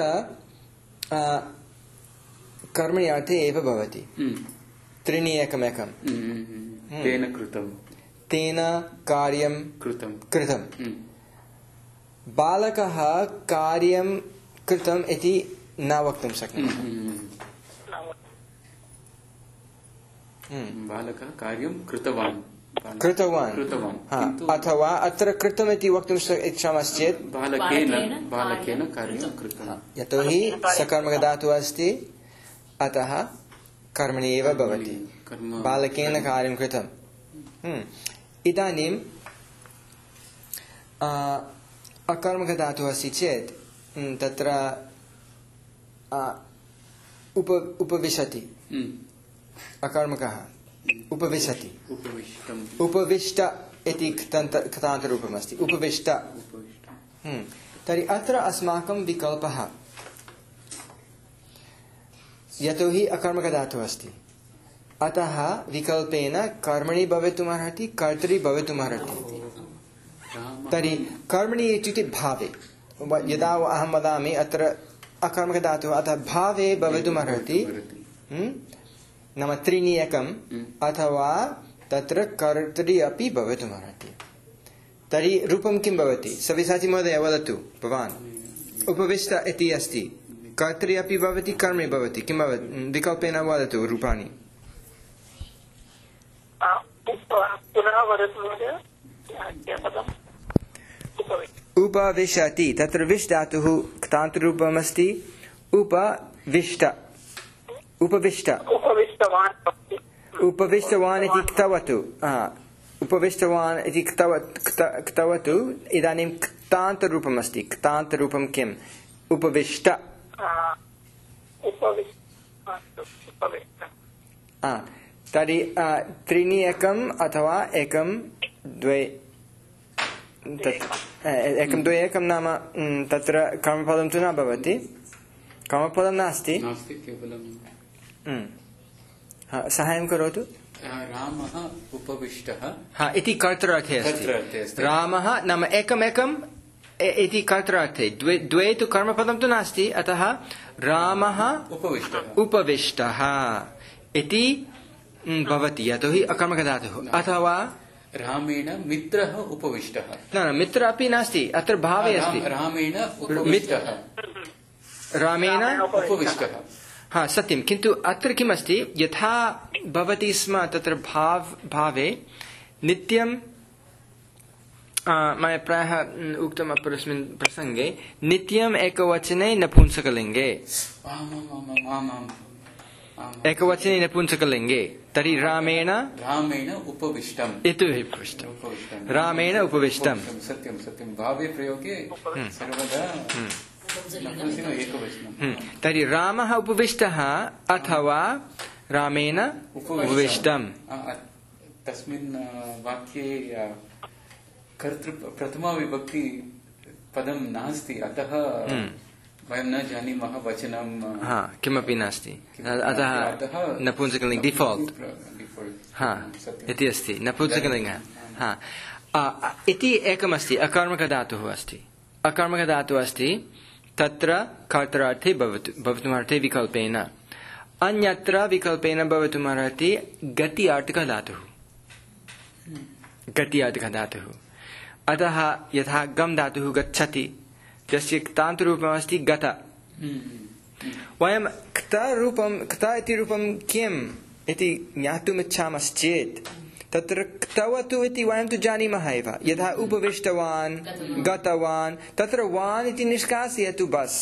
कर्मणि अर्थे एव भवति त्रीणि एकमेकं तेन कार्यं कृतं बालकः कार्यं कृतम् इति न वक्तुं शक्नुमः बालकः कार्यं कृतवान् अथवा अत्र कृतम् इति वक्तुं इच्छामश्चेत् बालकेन कार्यं कृतं यतोहि सकर्मकधातुः अस्ति अतः कर्मणि एव भवति बालकेन कार्यं कृतम् इदानीं अकर्मकधातुः अस्ति चेत् तत्र उपविशति अकर्मकः उपविशति उपविष्ट इति कृतान्तरूपमस्ति उपविष्ट तर्हि अत्र अस्माकं विकल्पः यतोहि अकर्मकधातुः अस्ति अतः विकल्पेन कर्मणि भवितुमर्हति कर्तरि भवितुमर्हति तर्हि कर्मणि इत्युक्ते भावे यदा अहं वदामि अत्र अकर्मकधातुः अतः भावे भवितुमर्हति नाम त्रीणि एकम् अथवा तत्र कर्तरि अपि भवितुमर्हति तर्हि रूपं किं भवति सव्यसाची महोदय वदतु भवान् उपविष्ट इति अस्ति कर्तरि अपि भवति कर्मणि भवति किं भवति विकल्पेन वदतु रूपाणि पुनः वदतु महोदय उपविशति तत्र विश् धातुः क्तान्तरूपमस्ति उपविष्ट उपविष्ट उपविष्टवान् इति क्तवतु उपविष्टवान् इति क्तवतु इदानीं क्तान्तरूपमस्ति क्तान्तरूपं किम् उपविष्ट तर्हि त्रीणि एकम् अथवा एकं द्वे एकं द्वे एकं नाम तत्र कर्मपदं तु न भवति कर्मपदं नास्ति साहाय्यं करोतु रामः उपविष्टः इति कर्तृर्थे अस्ति रामः नाम एकमेकम् इति कर्तृर्थे द्वे तु कर्मपदं तु नास्ति अतः रामः उपविष्टः इति भवति यतोहि अकर्मकधातुः अथवा रामेण मित्रः उपविष्टः न मित्र अपि नास्ति अत्र भावे अस्ति रामेण उपविष्टः रामेण उपविष्टः सत्यं किन्तु अत्र किमस्ति यथा भवति स्म तत्र भावे नित्यं मया प्रायः उक्तम् अपरस्मिन् प्रसङ्गे नित्यम् एकवचने नपुंसकलिङ्गे एकवचने नपुंसकलिङ्गे तर्हि रामेण उपविष्टम् इति रामेण उपविष्टम् सत्यं सत्यं भावे प्रयोगे सर्वदा तर्हि रामः उपविष्टः अथवा रामेण उपविष्टम् तस्मिन् वाक्ये प्रथमा विभक्ति पदं नास्ति अतः वयं न जानीमः वचनं किमपि नास्ति अतः नपुंसकलिङ्ग डिफाल्ट् इति अस्ति नपुंसकलिङ्गः इति एकमस्ति अकर्मकधातुः अस्ति अकर्मकधातुः अस्ति तत्र कर्तृर्थे भवितुमर्थे विकल्पेन अन्यत्र विकल्पेन भवितुमर्हति गति अर्थकधातुः गति अर्थकधातुः अतः यथा गम धातुः गच्छति तस्य क्तान्तरूपमस्ति गत वयं क्त इति रूपं किम् इति ज्ञातुमिच्छामश्चेत् तत्र क्तवतु इति वयं तु जानीमः एव यथा उपविष्टवान् गतवान् तत्र वान् इति निष्कासयतु बस्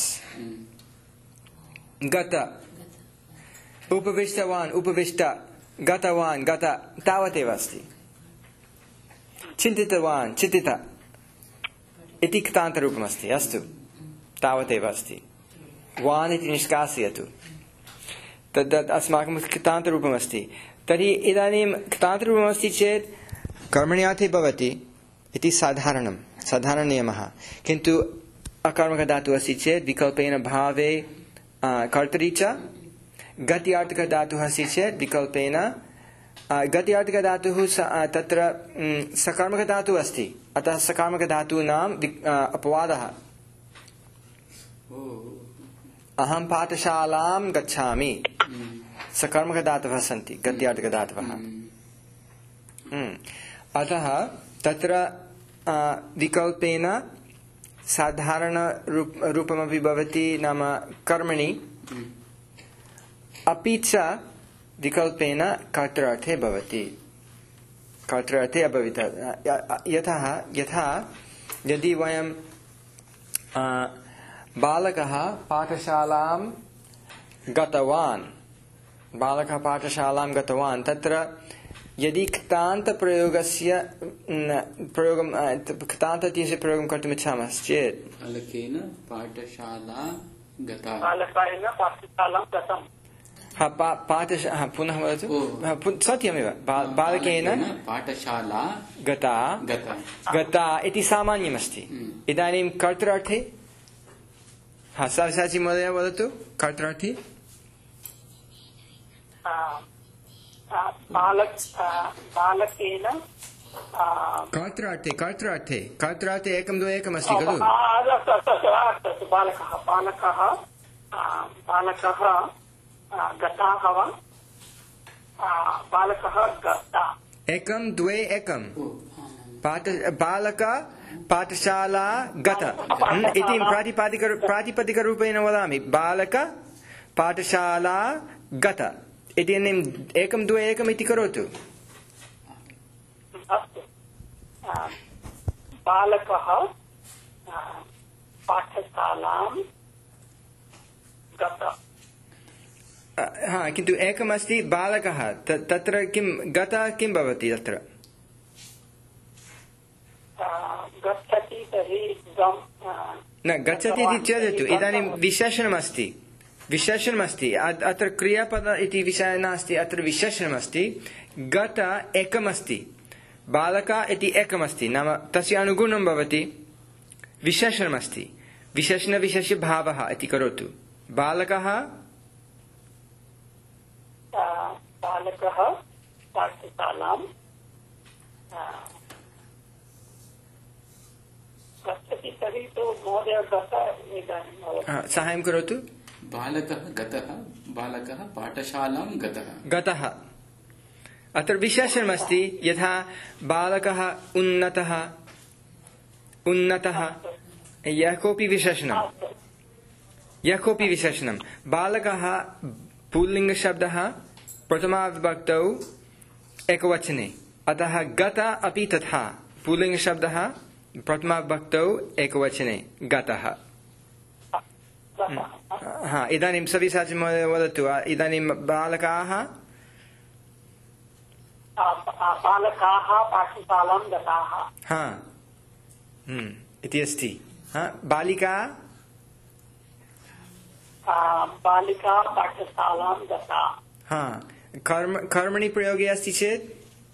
गत उपविष्टवान् उपविष्ट गतवान् गत तावदेव अस्ति चिन्तितवान् चिन्तित इति क्तान्तरूपमस्ति अस्तु तावदेव अस्ति वान् इति निष्कासयतु तद् अस्माकं क्तान्तरूपमस्ति तर्हि इदानीं क्तान्तरूपमस्ति चेत् कर्मण्यार्थे भवति इति साधारणनियमः किन्तु अकर्मकधातुः अस्ति चेत् विकल्पेन भावे कर्तरि च गत्यार्थकधातुः अस्ति चेत् विकल्पेन गत्यार्थकधातुः तत्र सकर्मकधातुः अस्ति अतः सकर्मकधातूनाम् अपवादः अहं पाठशालां गच्छामि सकर्मकधातवः सन्ति गत्यार्थकधातवः अतः तत्र विकल्पेन साधारणरूपमपि भवति नाम कर्मणि अपि च विकल्पेन कर्तृर्थे भवति कर्तृर्थे अभवित यथा यदि वयं बालकः पाठशालां गतवान् तत्र यदि क्तान्तप्रयोगस्य क्तान्तस्य प्रयोगं कर्तुम् इच्छामश्चेत् बालकेन पाठशाला गता पुनः वदतु सत्यमेव बालकेन पाठशाला गता इति सामान्यमस्ति इदानीं कर्तृर्थे साची महोदय वदतु कर्तृर्थे बालकेन कर्तृर्थे एकं द्वे एकमस्ति खलु बालकः गताः वा बालकः गता एकं द्वे एकं बालक पाठशाला गत इति प्रातिपदिकरूपेण वदामि बालक पाठशाला गत इदानीम् एकं द्वे एकम् इति करोतु अस्तु बालकः पाठशालां गत। हा, किन्तु एकमस्ति बालकः, तत्र किं गतः किं भवति तत्र? गच्छति तर्हि गम् न गच्छति इति त्यजतु, इदानीं विशेषणमस्ति अत्र क्रियापद इति विषयः नास्ति, अत्र विशेषणमस्ति। गत एकमस्ति, बालक इति एकमस्ति, नाम तस्य अनुगुणं भवति विशेषणमस्ति, विशेषणविशेषभावः इति करोतु। बालकः पाठशालां गच्छति तर्हि तु महोदय गत इदानीं साहाय्यं करोतु। बालकः गतः, बालकः पाठशालां गतः। अत्र विशेषणमस्ति, यथा बालकः उन्नतः, यः कोऽपि विशेषणं। बालकः पुल्लिङ्गशब्दः प्रथमाविभक्तौ एकवचने, अतः गत अपि तथा पुल्लिङ्गशब्दः प्रथमाविभक्तौ एकवचने गतः। हा, इदानीं सविसाचि महोदय वदतु। इदानीं बालकाः पाठशालां गताः। हा, इति अस्ति। बालिका पाठशालां गता। हा, कर्मणि प्रयोगे अस्ति चेत्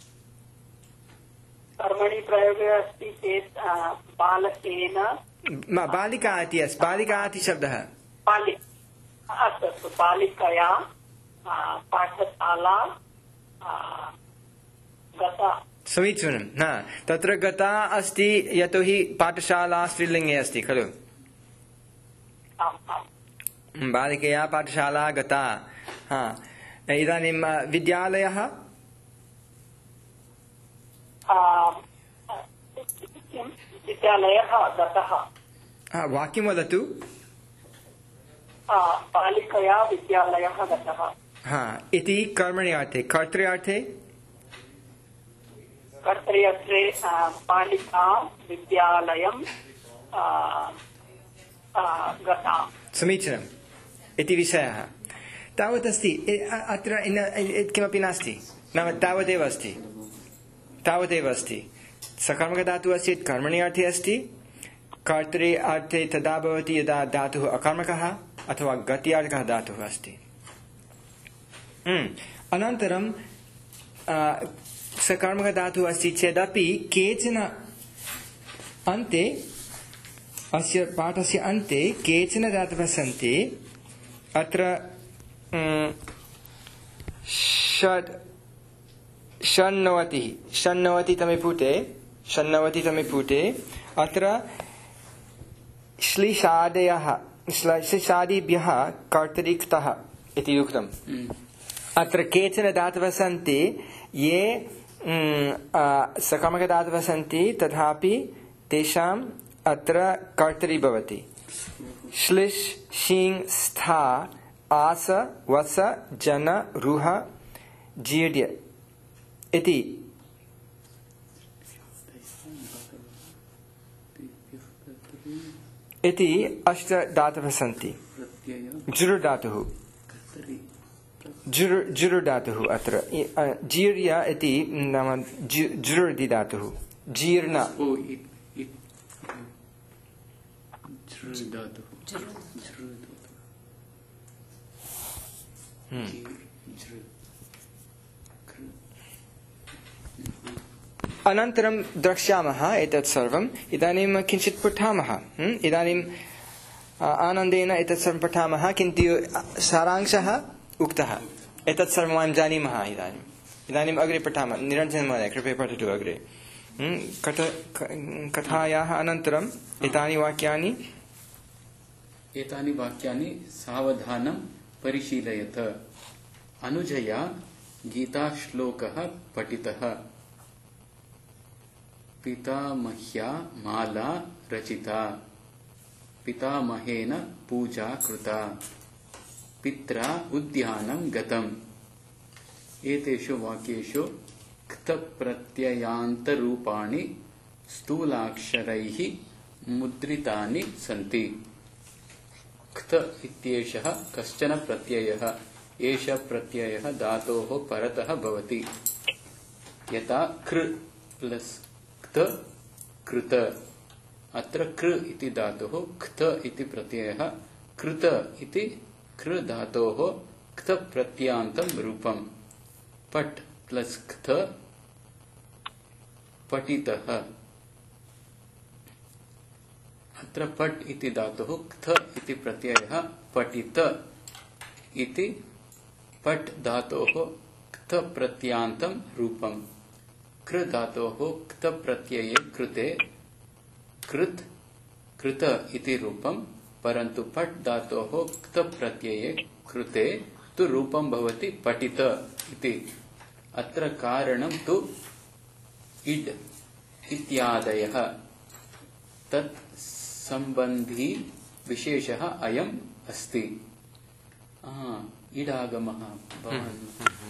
बालकेन, बालिका इति अस्ति, बालिका इति शब्दः। अस्तु, बालिकया पाठशाला गता। समीचीनं। न, तत्र गता अस्ति यतोहि पाठशाला स्त्रीलिङ्गे अस्ति खलु। बालिकया पाठशाला गता। हा, इदानीं विद्यालयः गतः। वाक्यं वदतु। बालिकया विद्यालयः गतः। हा, इति कर्मणि अर्थे। कर्तृ-अर्थे बालिका विद्यालयं गता। समीचीनम् इति विषयः। तावत् अस्ति। अत्र किमपि नास्ति, नाम तावदेव अस्ति। सकर्मकधातुः अस्ति, कर्मणि अर्थे अस्ति। कर्तृ अर्थे तदा भवति यदा धातुः अकर्मकः अथवा गत्यार्थकः धातुः अस्ति। अनन्तरं सकर्मकधातुः अस्ति चेदपि केचन अन्ते, अस्य पाठस्य अन्ते केचन धातवः सन्ति। अत्र षण्णवतितमे पुटे अत्र श्लिषादिभ्यः कर्तरिक्तः इति उक्तम्। अत्र केचन धातवः सन्ति ये सकर्मकधातवः सन्ति, तथापि तेषाम् अत्र कर्तरि भवति। श्लिष्, शीङ्, स्था, आस, वस, जन, रुह, जीर्य इति अष्ट धातवः सन्ति। जुर् धातुः अत्र जीर्य इति नाम जुर् इति धातुः। जीर्ण अनन्तरं द्रक्ष्यामः एतत् सर्वम्। इदानीं किञ्चित् पठामः। इदानीम् आनन्देन एतत् सर्वं पठामः, किन्तु सारांशः उक्तः। एतत् सर्वं वयं जानीमः। इदानीम् अग्रे पठामः। निरञ्जन महोदय, कृपया पठतु अग्रे। कथायाः अनन्तरम् एतानि वाक्यानि सावधानं परिशीलयत। अनुजया गीताश्लोकः पठितः। पितामह्या माला रचिता। पितामहेन पूजा कृता। पित्रा उद्यानं गतम्। एतेषु वाक्येषु क्तप्रत्ययान्तरूपाणि स्थूलाक्षरैः मुद्रितानि सन्ति। क्त इत्येषः कश्चन प्रत्ययः। एष प्रत्ययः धातोः परतः भवति। यथा कृ प्लस क्त कृत। अत्र कृ इति धातुः क्त इति प्रत्ययः कृत इति कृ धातोः क्त प्रत्ययान्तं रूपम्। पट् प्लस क्त पठितः। अत्र पट् इति धातुः क्त इति प्रत्ययः पठित इति पट् धातोः क्त प्रत्ययान्तं रूपम्। कृ धातोः क्त प्रत्यये कृते कृत कृत इति रूपं, परन्तु पट् धातोः क्त प्रत्यये कृते तु रूपं भवति पठित इति। अत्र कारणं तु इड् इत्यादयः तत् संबन्धी विशेषः अयम् अस्ति। इडागमः भवान्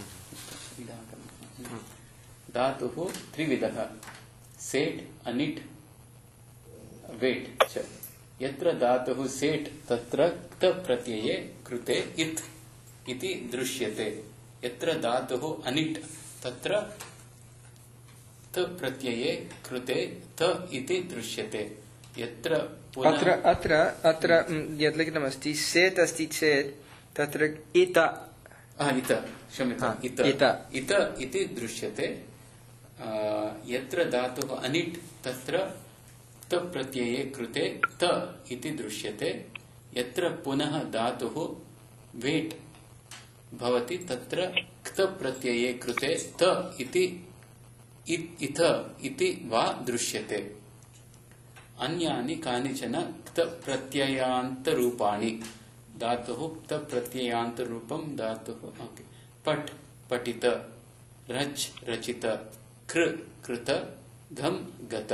इडागमः धातुः त्रिविधः सेट् अनिट् वेट् च। यत्र धातुः सेट् तत्र क्त प्रत्यये कृते इत् इति दृश्यते। यत्र धातुः अनिट् तत्र त प्रत्यये कृते त इति दृश्यते। यत्र अत्र अत्र अत्र यत् लिखितमस्ति सेट् अस्ति चेत् तत्र इत इत क्षम्यताम् इत इत इति दृश्यते। यत्र धातुः अनिट् तत्र त प्रत्यये कृते त इति दृश्यते। यत्र पुनः धातुः वेट् भवति तत्र क्त प्रत्यये कृते त इति इथ इति वा दृश्यते। अन्यानि कानिचन क्त प्रत्ययान्तरूपाणि धातुः क्त प्रत्ययान्तरूपं धातुः पट् पठित, रच् रचित, कृ कृत, घम् गत।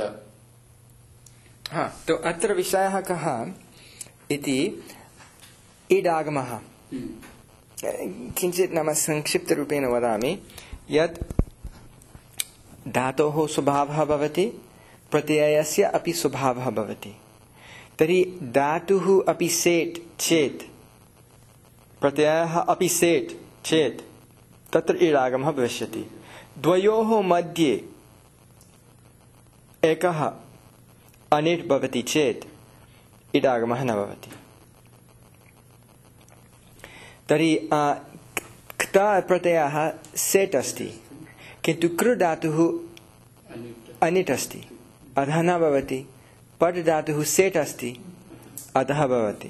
तो अत्र विषयः कः इति इडागमः। किञ्चित् नाम संक्षिप्तरूपेण वदामि यत् धातोः स्वभावः भवति, प्रत्ययस्य अपि स्वभावः भवति। तर्हि धातुः अपि सेट् चेत्, प्रत्ययः अपि सेट् चेत् तत्र इडागमः भविष्यति। द्वयोः मध्ये एकः अनिट् भवति चेत् इडागमः न भवति। तर्हि क्त प्रत्ययः सेट् अस्ति, किन्तु कृ धातुः अनिट् अस्ति, अतः न भवति। पट् धातुः सेट् अस्ति, अतः भवति।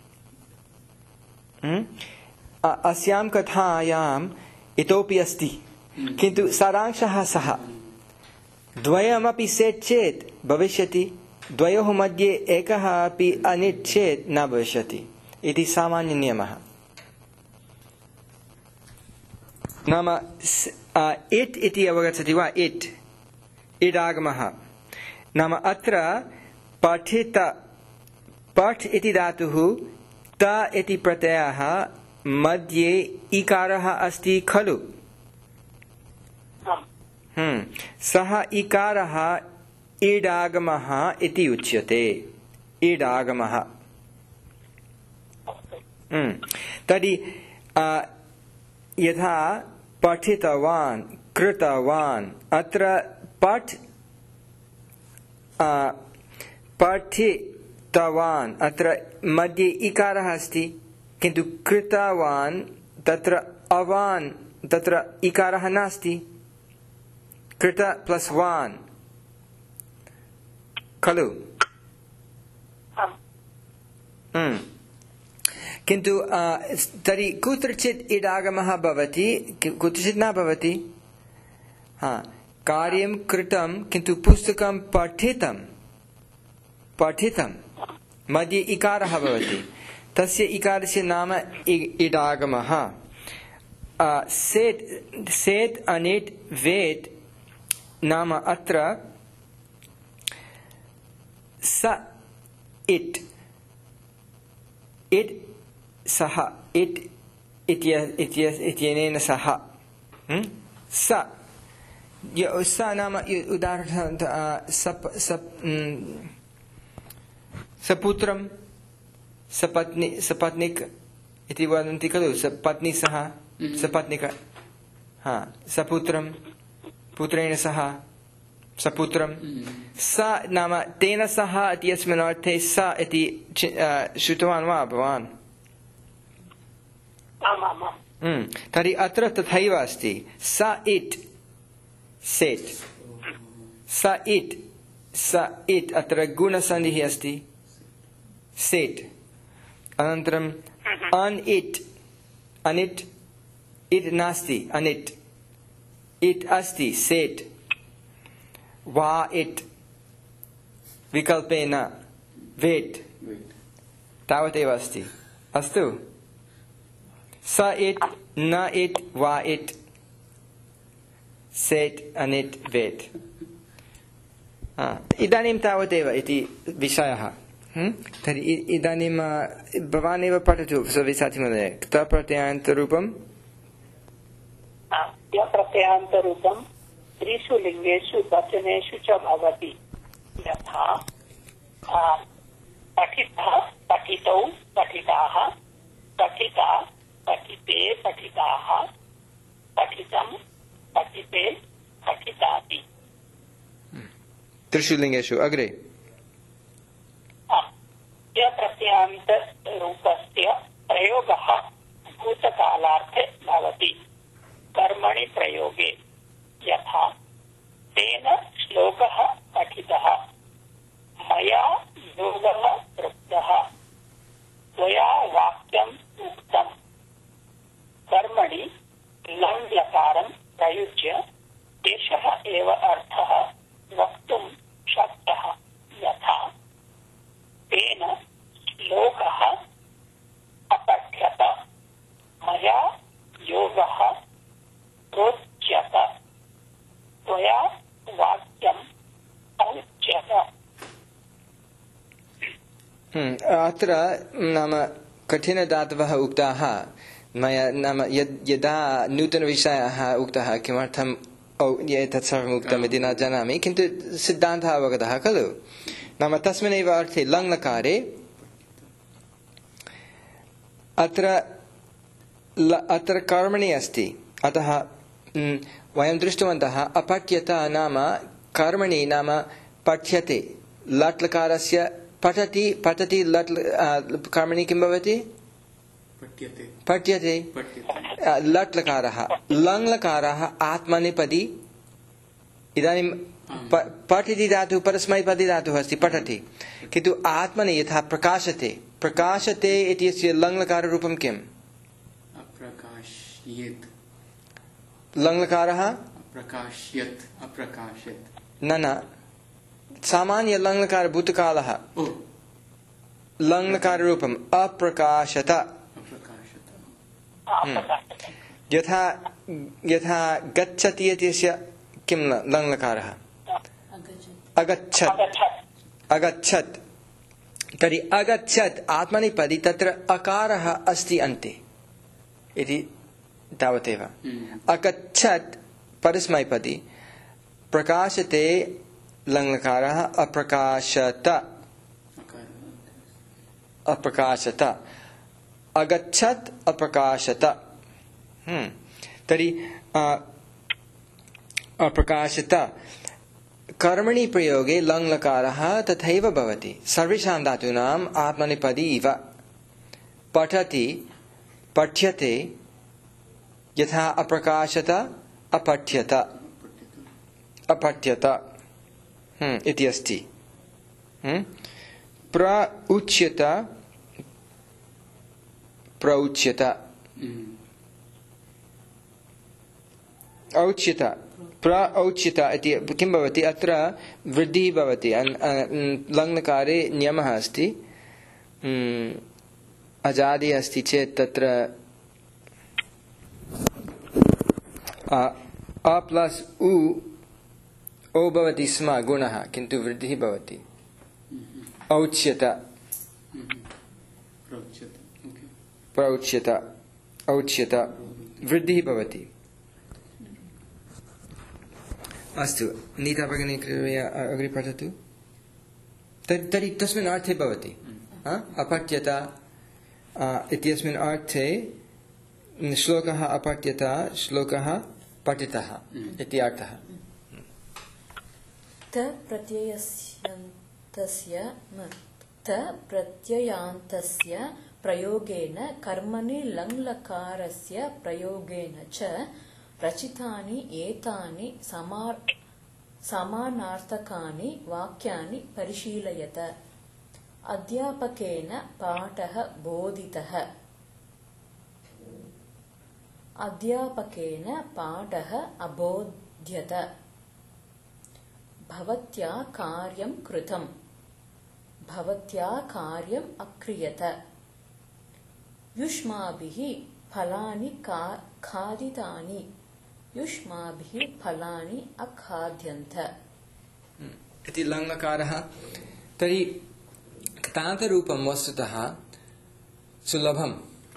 अस्यां कथायाम् इतोपि अस्ति, किन्तु सारांशः सः। द्वयमपि सेट् चेत् भविष्यति, द्वयोः मध्ये एकः अपि अनिट् चेत् न भविष्यति इति सामान्यनियमः। नाम इट् इति अवगच्छति वा? इट् इडागमः नाम अत्र पठित, पठ् इति धातुः त इति प्रत्ययः मध्ये इकारः अस्ति खलु? सः इकारः इडागमः इति उच्यते। इडागमः। तर्हि यथा पठितवान्, कृतवान्, अत्र पठ् पठितवान् अत्र मध्ये इकारः अस्ति, किन्तु कृतवान् तत्र अवान् तत्र इकारः नास्ति। कृत प्लस वान् खलु? किन्तु तर्हि कुत्रचित् इडागमः भवति, कुत्रचित् न भवति। कार्यं कृतं किन्तु पुस्तकं पठितं, पठितं मध्ये इकारः भवति, तस्य इकारस्य नाम इडागमः। सेट् सेट् अनिट् वेट् नाम अत्र स इट् इट् सः इट् इत्यनेन सह स नाम उदाहरणार्थं सपुत्रं सपत्निक इति वदन्ति खलु सपत्नी सह सपत्निक सपुत्रं पुत्रेण सह सपुत्रं स नाम तेन सह इत्यस्मिन् अर्थे स इति श्रुतवान् वा भवान् तर्हि अत्र तथैव अस्ति स इट् सेट् स इट् अत्र गुणसन्धिः अस्ति सेट् अनन्तरम् अन् इट् अनिट् इट् नास्ति अनिट् इट् अस्ति सेट् वा इट् विकल्पेन वेट् तावदेव अस्ति अस्तु स इट् न इट् वा इट् सेट् अनिट् वेट् इदानीं तावदेव इति विषयः तर्हि इदानीं भवान् एव पठतु सव्यसाचिमहोदय क्तप्रत्ययान्तरूपं प्रत्ययान्तरूपं त्रिषु लिङ्गेषु वचनेषु च भवति यथा पठितः पठितौ पठिताः पठिता पठिते पठिताः पठितं पठिते पठिताति त्रिषु लिङ्गेषु अग्रे प्रत्ययान्तरूपस्य प्रयोगः भूतकालार्थे भवति कर्मणि प्रयोगे यथा तेन श्लोकः पठितः मया योगः कृतः त्वया वाक्यम् उक्तम् कर्मणि लङ् लकारं प्रयुज्य एषः एव अर्थः वक्तुं शक्तः यथा तेन श्लोकः अपठ्यत मया योगः प्रोच्यत त्वया वाक्यम् औच्यत अत्र नाम कठिनधातवः उक्ताः मया नाम यदा नूतनविषयः उक्तः किमर्थं एतत् सर्वम् उक्तम् इति न जानामि किन्तु सिद्धान्तः अवगतः खलु नाम तस्मिन्नेव अर्थे लङ्लकारे अत्र कर्मणि अस्ति अतः वयं दृष्टवन्तः अपठ्यत नाम कर्मणि नाम पठ्यते लट्लकारस्य पठति पठति लट् कर्मणि किं भवति पठ्यते लट्लकारः लङ्लकारः आत्मनेपदी इदानीं पठति धातुः परस्मैपदी धातुः अस्ति पठति किन्तु आत्मनि यथा प्रकाशते प्रकाशते इत्यस्य लङ्लकाररूपं किम् लङ्लकारः न सामान्य लङ्लकार भूतकालः लङ्लकाररूपम् अप्रकाशत यथा गच्छति इत्यस्य किं लङ्लकारः अगच्छत् तर्हि अगच्छत् आत्मनेपदी तत्र अकारः अस्ति अन्ते इति तावदेव अगच्छत् परस्मैपदी प्रकाशते लङ्लकारः अप्रकाशत अगच्छत् अप्रकाशत तर्हि अप्रकाशत कर्मणि प्रयोगे लङ्लकारः तथैव भवति सर्वेषां धातूनाम् आत्मनेपदी इव पठति पठ्यते यथा अप्रकाशत अपठ्यत अपठ्यत इति अस्ति प्रउच्यत प्रउच्यत औच्यत प्रऔच्यत इति किं भवति अत्र वृद्धिः भवति लङ्लकारे नियमः अस्ति अजादि अस्ति चेत् तत्र अ प्लस् उ ओ भवति स्म गुणः किन्तु वृद्धिः भवति औच्यत प्रौच्यत औच्यत वृद्धिः भवति अस्तु नीता भगिनी कृपया अग्रे पठतु तर्हि तस्मिन् अर्थे भवति अपठ्यता इत्यस्मिन् अर्थे श्लोकः अपठ्यता श्लोकः पठितः इति अर्थः प्रत्ययान्तस्य प्रयोगेन कर्मणि लङ्लकारस्य प्रयोगेन च रचितानि एतानि समानार्थकानि वाक्यानि परिशीलयत अध्यापकेन पाठः बोधितः अध्यापकेन पाठः अबोध्यत भवत्या कार्यं कृतं भवत्या कार्यम् अक्रियत युष्माभिः फलानि खादितानि युष्माभिः फलानि अखाद्यन्त इति लङ्लकारः तर्हि क्तान्तरूपं वस्तुतः सुलभम्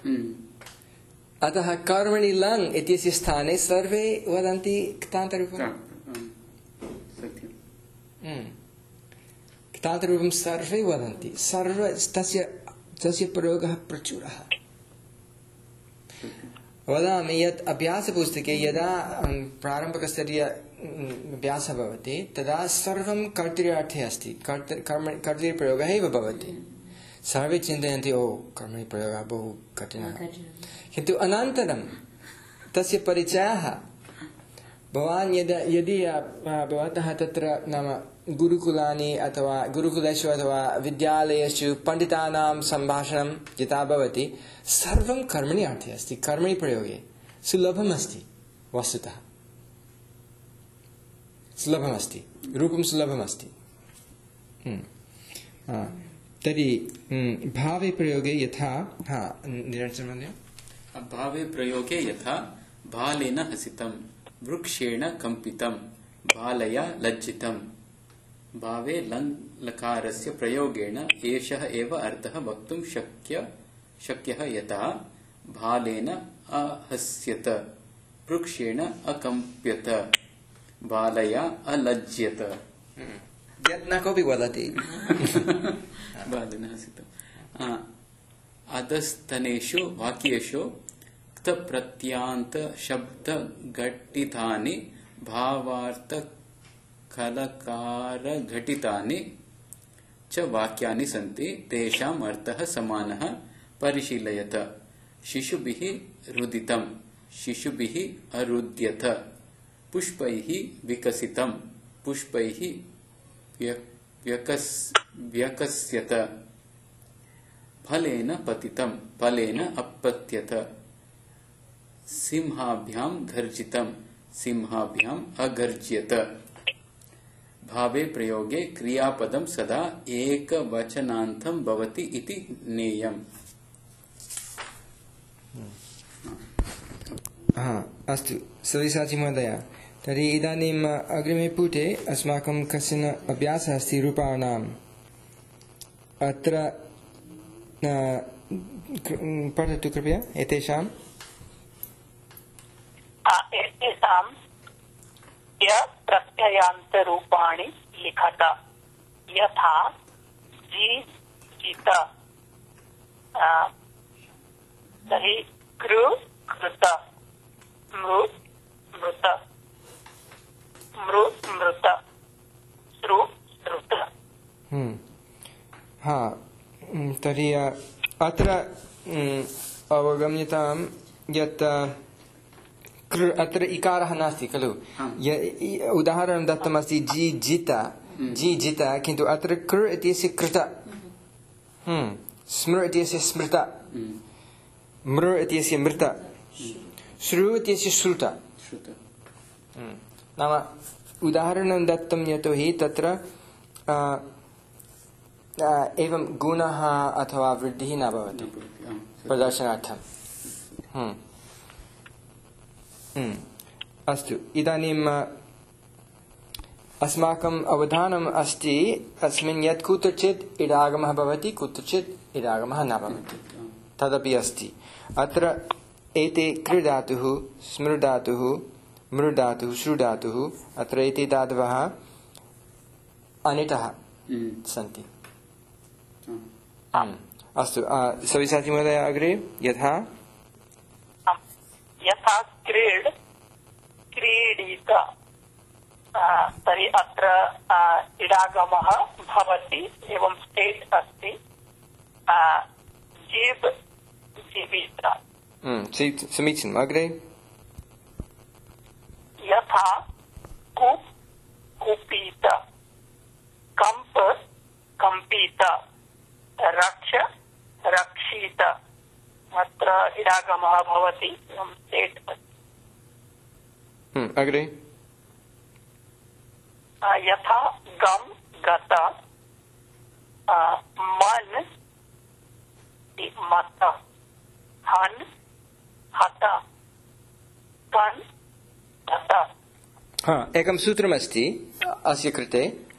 अतः कर्मणि लङ् इत्यस्य स्थाने सर्वे वदन्ति क्तान्तरूपं क्तान्तरूपं सर्वे वदन्ति तस्य प्रयोगः प्रचुरः वदामि यत् अभ्यासपुस्तके यदा प्रारम्भिकस्तरीय अभ्यासः भवति तदा सर्वं कर्तृर्थे अस्ति कर्तृप्रयोगः एव भवति सर्वे चिन्तयन्ति ओ कर्मणि प्रयोगः बहु कठिनः किन्तु अनन्तरं तस्य परिचयः भवान् यदि भवतः तत्र नाम गुरुकुलानि अथवा गुरुकुलेषु अथवा विद्यालयेषु पण्डितानां सम्भाषणं यथा भवति सर्वं कर्मणि अर्थे अस्ति कर्मणि प्रयोगे सुलभम् अस्ति वस्तुतः सुलभमस्ति रूपं सुलभमस्ति तर्हि भावे प्रयोगे यथा भावे प्रयोगे यथा बालेन हसितं वृक्षेण कम्पितं बालया लज्जितं भावे लङ् लकारस्य प्रयोगेण एषः एव अर्थः वक्तुं शक्यः यथा बालेन अहस्यत वृक्षेण अकम्प्यत बालया अलज्यत यत् न कोऽपि वदति बालेन हसित अधस्तनेषु वाक्येषु क्तप्रत्ययान्त शब्दघटितानि भावार्थकलकारघटितानि च वाक्यानि सन्ति तेषाम् अर्थः समानः परिशीलयत शिशुभिः रुदितं शिशुभिः अरुद्यत पुष्पैः विकसितं पुष्पैः व्यकस्यत फलेन पतितं फलेन अपत्यत सिंहाभ्यां गर्जितं सिंहाभ्याम् अगर्ज्यत भावे प्रयोगे क्रियापदं सदा एकवचनान्तं भवति इति ज्ञेयम् अस्तु सविसाचि महोदय तर्हि इदानीम् अग्रिमे पुटे अस्माकं कश्चन अभ्यासः अस्ति रूपाणाम् अत्र पठतु कृपया एतेषाम् प्रत्ययान्तरूपाणि लिखत यथा जी जित तर्हि कृ कृत मृ मृत मृ मृत श्रु श्रुत तर्हि अत्र अवगम्यतां यत् अत्र इकारः नास्ति खलु उदाहरणं दत्तमस्ति जी जित किन्तु अत्र कृ इत्यस्य कृत स्मृ इत्यस्य स्मृत मृ इत्यस्य मृत श्रु इत्यस्य श्रुत नाम उदाहरणं दत्तं यतोहि तत्र एवं गुणः अथवा वृद्धिः न भवति प्रदर्शनार्थम् अस्तु इदानीम् अस्माकम् अवधानम् अस्ति अस्मिन् यत् कुत्रचित् इडागमः भवति कुत्रचित् इडागमः न भवति तदपि अस्ति अत्र एते कृधातुः स्मृधातुः मृधातुः श्रुधातुः अत्र एते धातवः अनिटः सन्ति अस्तु सविसाचि महोदय अग्रे यथा यथा क्रीड क्रीडित तर्हि अत्र इडागमः भवति एवं स्टेट् अस्ति जीव जीवित समीचीनम् अग्रे यथा कूप कूपीत कंप कंपित रक्ष रक्षित अत्र इडागमः भवति एवं स्टेट् अस्ति अग्रे यथा गम गत मन मत हन हत तन तत एकं सूत्रमस्ति अस्य कृते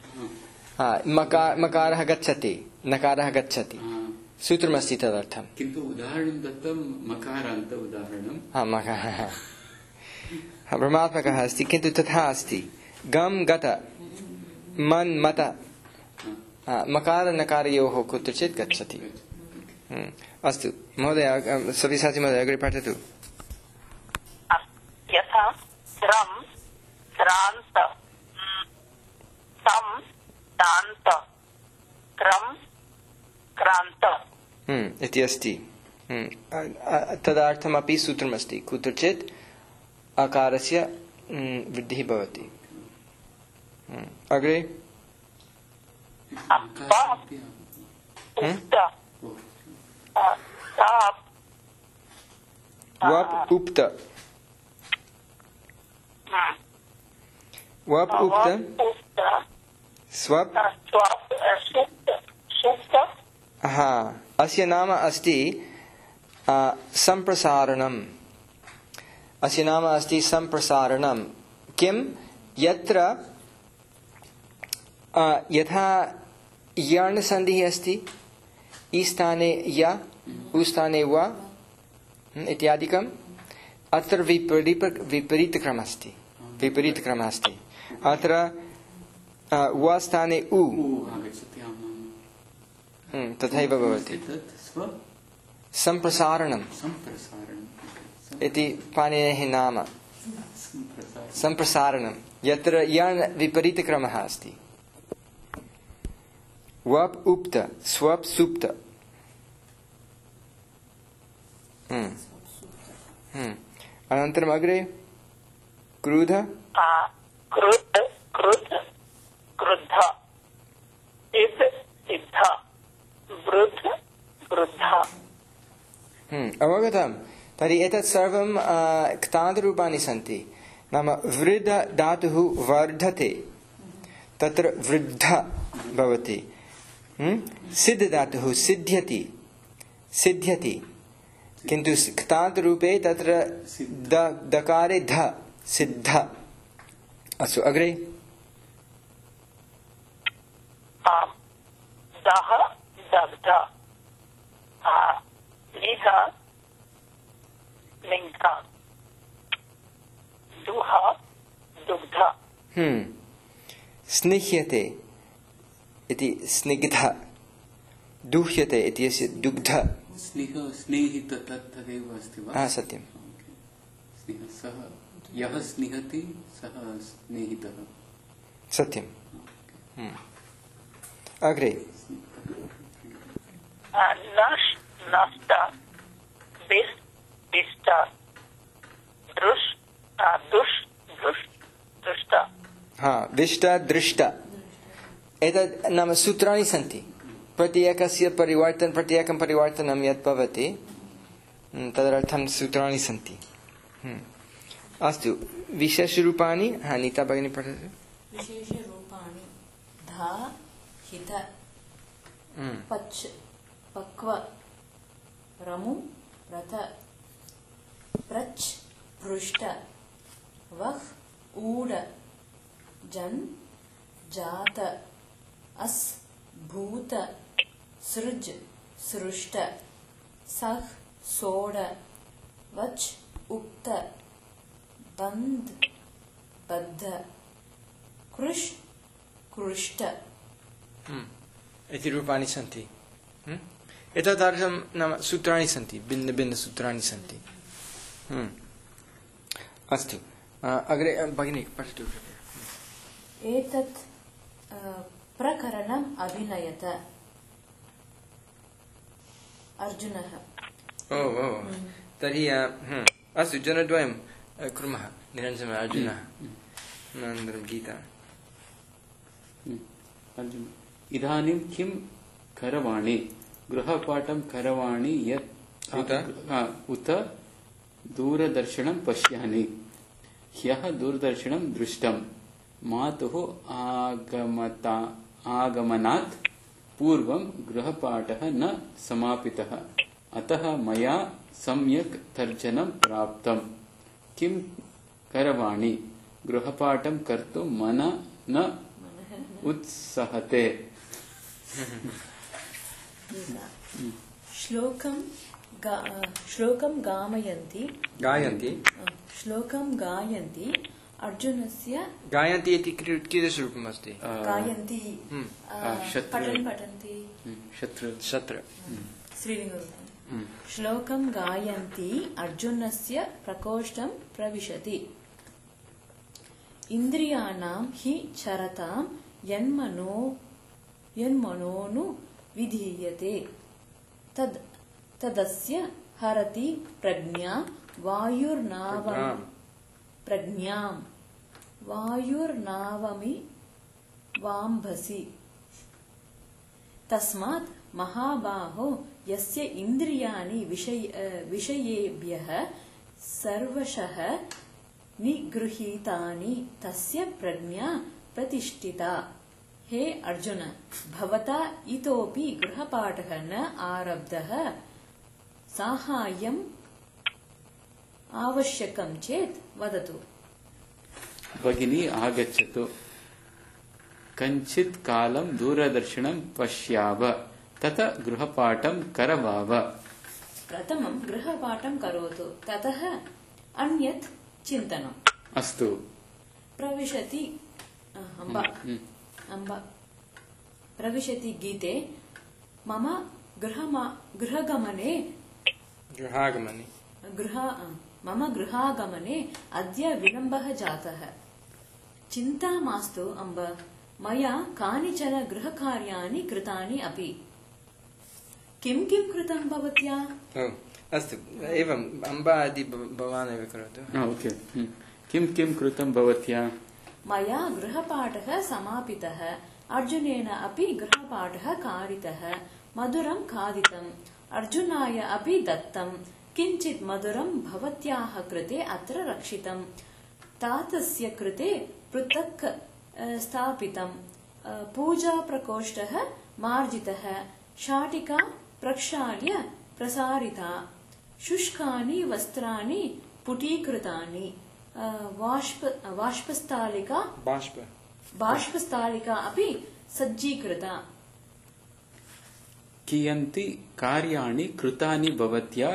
मकारः गच्छति नकारः गच्छति सूत्रमस्ति तदर्थं किन्तु उदाहरणं दत्तं मकारान्त उदाहरणं मकारः भ्रमात्मकः अस्ति किन्तु तथा अस्ति गम गत मन मत मकार नकारयोः कुत्रचित् गच्छति अस्तु महोदय सविसाचि महोदय अग्रे पठतु यथा श्रम श्रान्त तम तान्त क्रम क्रान्त इति अस्ति तदर्थमपि सूत्रमस्ति कुत्रचित् अकारस्य वृद्धिः भवति अग्रे वप उक्त वप उक्त स्वप अस्य नाम अस्ति सम्प्रसारणम् अस्य नाम अस्ति सम्प्रसारणं किं यत्र यथा यर्णसन्धिः अस्ति ईस्थाने य उस्थाने व इत्यादिकम् अत्र विपरीतक्रमः अस्ति अत्र व स्थाने उ तथैव भवति सम्प्रसारणम् इति पाणिनेः नाम सम्प्रसारणं यत्र यर्ण विपरीतक्रमः अस्ति वप उक्त स्वप सुप्त अनन्तरम् अग्रे क्रुध क्रुद्ध क्रुद्ध क्रुद्ध सिद्ध सिद्ध वृद्ध वृद्ध अवगतं तर्हि एतत् सर्वं क्तान्तरूपाणि सन्ति नाम वृद्ध धातुः वर्धते तत्र वृद्ध भवति सिद्ध धातुः सिद्ध्यति किन्तु क्तान्तरूपे तत्र दकारे ध सिद्ध अस्तु अग्रे दह दग्ध निह लिङ्ग दुह दुग्ध स्निह्यते इति स्निग्ध दुह्यते इति अस्य दुग्ध स्नेहित तदेव अस्ति वा सत्यं सः यः स्निहति सः स्नेहितः सत्यं अग्रे नष्ट नष्ट बिष्ट बिष्ट दृश दुष् दृष्ट दृष्ट विष्ट दृष्ट एतत् नाम सूत्राणि सन्ति प्रत्येकस्य प्रत्येकं परिवर्तनं यत् भवति तदर्थं सूत्राणि सन्ति अस्तु विशेषरूपाणि नीता भगिनी पठतु विशेषरूपाणि धा हित पच् पक्व रमु रथ प्रच् पृष्ठ वः ऊड जन् जात अस् भूत सृज सृष्ट सः सोड वच् उक्त बन्ध बद्ध कृष् कृष्ट इति रूपाणि सन्ति एतादृशं नाम सूत्राणि सन्ति, भिन्नभिन्नसूत्राणि सन्ति। अस्तु, अग्रे भगिनी पठतु। एतत् प्रकरणम् अभिनयत अर्जुनः। तर्हि अस्तु, जनद्वयं कुर्मः। निरञ्जनः, अर्जुनः, अनन्तरं गीता। इदानीं किं करवाणि? गृहपाठं करवाणि यत् उत दूरदर्शनं पश्यामि। ह्यः दूरदर्शनं दृष्टं। मातुः आगमनात् पूर्वं गृहपाठः न समापितः, अतः मया सम्यक् तर्जनं प्राप्तम्। किं करवाणि? गृहपाठं कर्तुं मनः न उत्सहते। श्लोकं गायन्ति अर्जुनस्य। गायन्ति इति कीदृशरूपम् अस्ति? गायन्ति पठन्ति शत्रु श्रीलिङ्गरूपम्। श्लोकं गायन्ति अर्जुनस्य प्रकोष्ठं प्रविशति। इन्द्रियाणां हि चरतां यन्मनोनु विधीयते तदस्य हरति प्रज्ञां वायुर्नावमि वाम्भसि। तस्मात् महाबाहो यस्य इन्द्रियाणि विषयेभ्यः सर्वशः निगृहीतानि तस्य प्रज्ञा प्रतिष्ठिता। हे अर्जुन, भवता इतोपि गृहपाठः न आरब्धः। साहाय्यम् आवश्यकं चेत् वदतु। भगिनी आगच्छतु। कञ्चित् कालं दूरदर्शनं पश्याव, ततः गृहपाठं करवाव। प्रथमं गृहपाठं करोतु, ततः अन्यत् चिन्तनम्। अस्तु। प्रविशति प्रविशति गीते। मम गृहागमने अद्य विलम्बः जातः। चिन्ता मास्तु अम्ब, मया कानिचन गृहकार्याणि कृतानि अपि। किं कृतं भवत्या? अस्तु, एवम् अम्बा इति भवान् एव करोतु। किं कृतं भवत्या? मया गृहपाठः समापितः। अर्जुनेन अपि गृहपाठः कारितः। मधुरं खादितम्। अर्जुनाय अपि दत्तम्। किञ्चित् मधुरं भवत्याः कृते अत्र रक्षितम्। तातस्य कृते पृथक् स्थापितम्। पूजाप्रकोष्ठः मार्जितः। शाटिका प्रक्षाल्य प्रसारिता। शुष्कानि वस्त्राणि पुटीकृतानि। बाष्पस्थालिका अपि सज्जीकृता। कियन्ति कार्याणि कृतानि भवत्या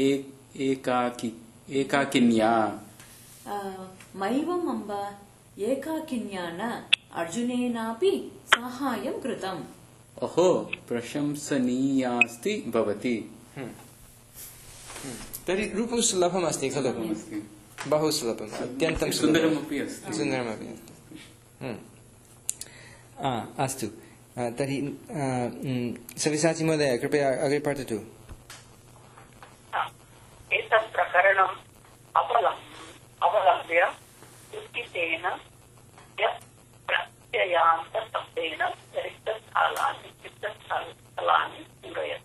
एकाकिन्या? मैवम् अम्ब, एकाकिन्या न, अर्जुनेनापि साहाय्यं कृतम्। ओहो, प्रशंसनीयास्ति भवति। तर्हि रूपं सुलभम् अस्ति खलु? बहु सुलभम्, अत्यन्तं सुन्दरमपि अस्ति। अस्तु, तर्हि सव्यसाची महोदय कृपया अग्रे पठतु। एतत् प्रकरणम् अवलम्ब्य उत्थितेन प्रत्ययान्तशब्देन रिक्तस्थलानि पूरयत।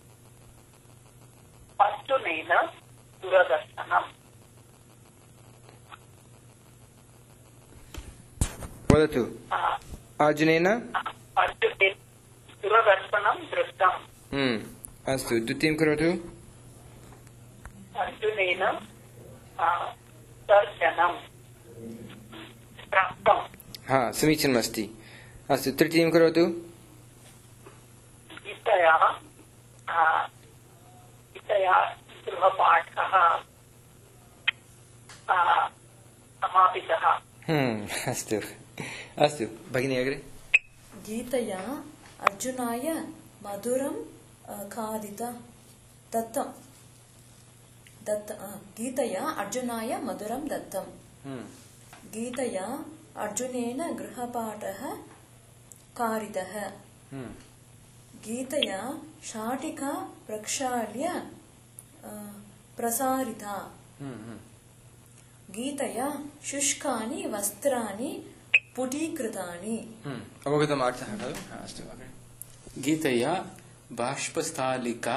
अर्जुनेन दूरदर्शनम्। वदतु। अर्जुनेन दूरदर्शनं दृष्टम्। अस्तु, द्वितीयं करोतु। अर्जुनेन तर्जनं प्राप्तम्। समीचीनमस्ति। अस्तु, तृतीयं करोतु। गीतया गृहपाठः समापितः। अस्तु भगिनी, अग्रे। गीतया अर्जुनाय मधुरं खादित दत्तं गीतया अर्जुनाय मधुरं दत्तं गीतया अर्जुनेन गृहपाठः कारितः गीतया शाटिका प्रक्षाल्य प्रसारिता गीतया शुष्कानि वस्त्राणि पुटीकृतानि अवगतम् अर्थः खलु अस्तु गीतया बाष्पस्थालिका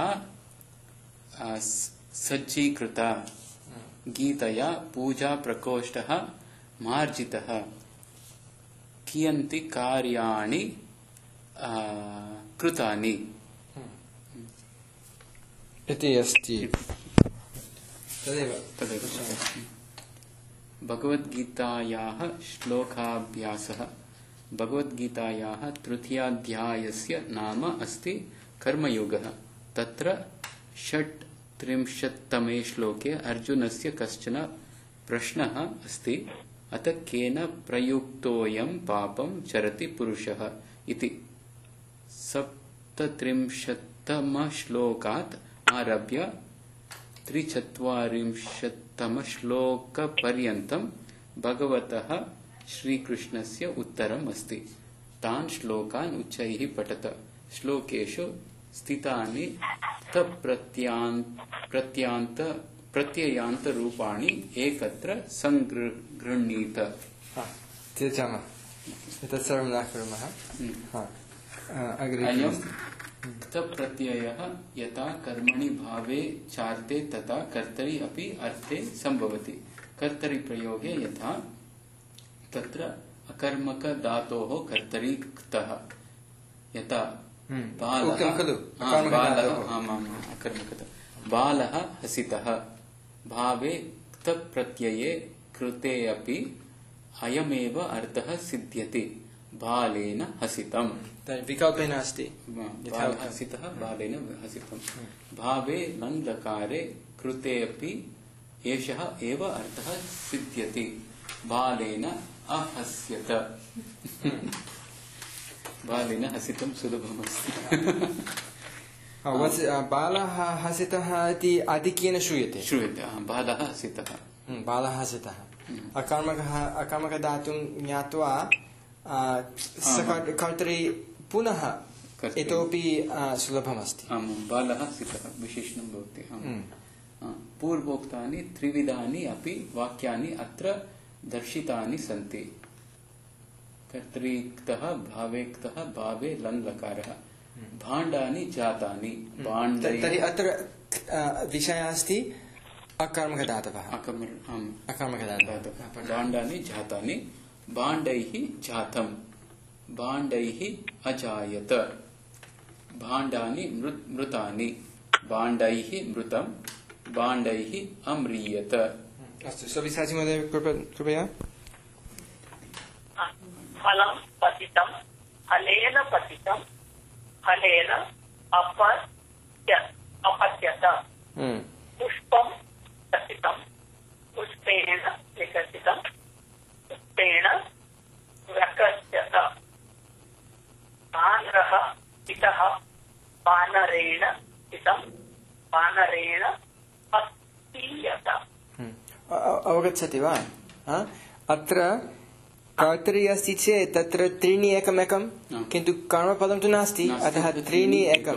सज्जीकृता गीतया पूजा प्रकोष्ठः मार्जितः कियन्ति कार्याणि कृतानि इति अस्ति तदेव भगवद्गीतायाः श्लोकाभ्यासः भगवद्गीतायाः तृतीयाध्यायस्य नाम अस्ति कर्मयोगः तत्र 36तमे श्लोके अर्जुनस्य कश्चन प्रश्नः अस्ति अत केन प्रयुक्तोऽयं पापं चरति पुरुषः इति 37तमश्लोकात् आरभ्य 43तमश्लोकपर्यन्तं भगवतः श्रीकृष्णस्य उत्तरम् अस्ति तान् श्लोकान् उच्चैः पठत श्लोकेषु स्थितानि प्रत्ययान्तरूपाणि एकत्र सङ्गृह्णीत त्यजामः एतत् सर्वं न कुर्मः अयं प्रत्ययः यथा कर्मणि भावे चार्ते तथा कर्तरि अपि अर्थे सम्भवति कर्तरि प्रयोगे यथा तत्र अकर्मक धातोः कर्तरि क्तः यथा बालः हसितः भावे क्त प्रत्यये कृते अपि अयमेव अर्थः सिद्ध्यति बालेन हसितम् विकल्पेन अस्ति बालः हसितः बालेन हसितम् भावे लङ् लकारे कृते अपि एषः एव अर्थः सिद्ध्यति बालेन अहस्यत बालेन हसितं सुलभमस्ति बालः हसितः इति आधिक्येन श्रूयते बालः हसितः बालः हसितः अकर्मकधातुं ज्ञात्वा कर्तरि पुनः इतोपि सुलभमस्ति बालः हसितः विशेषणं भवति पूर्वोक्तानि त्रिविधानि अपि वाक्यानि अत्र दर्शितानि सन्ति कर्तरिक्तः भावेक्तः भावे लङ् लकारः भाण्डानि जातानि तर्हि अत्र विषयः अस्ति अकर्मकधातवः भाण्डानि जातानि भाण्डैः जातं भाण्डैः अजायत भाण्डानि मृतानि भाण्डैः मृतं भाण्डैः अम्रियत अस्तु सविसाचि महोदय कृपया फलं पतितं फलेन पतितं फलेन अपत्यत पुष्पं पतितं पुष्पेण विकसितं पुष्पेण व्यकस्यत वानरः पितः वानरेण पितं वानरेण अस्थीयत अवगच्छति वा अत्र कर्तरि अस्ति चेत् तत्र त्रीणि एकमेकं किन्तु कर्मपदं तु नास्ति अतः त्रीणि एकं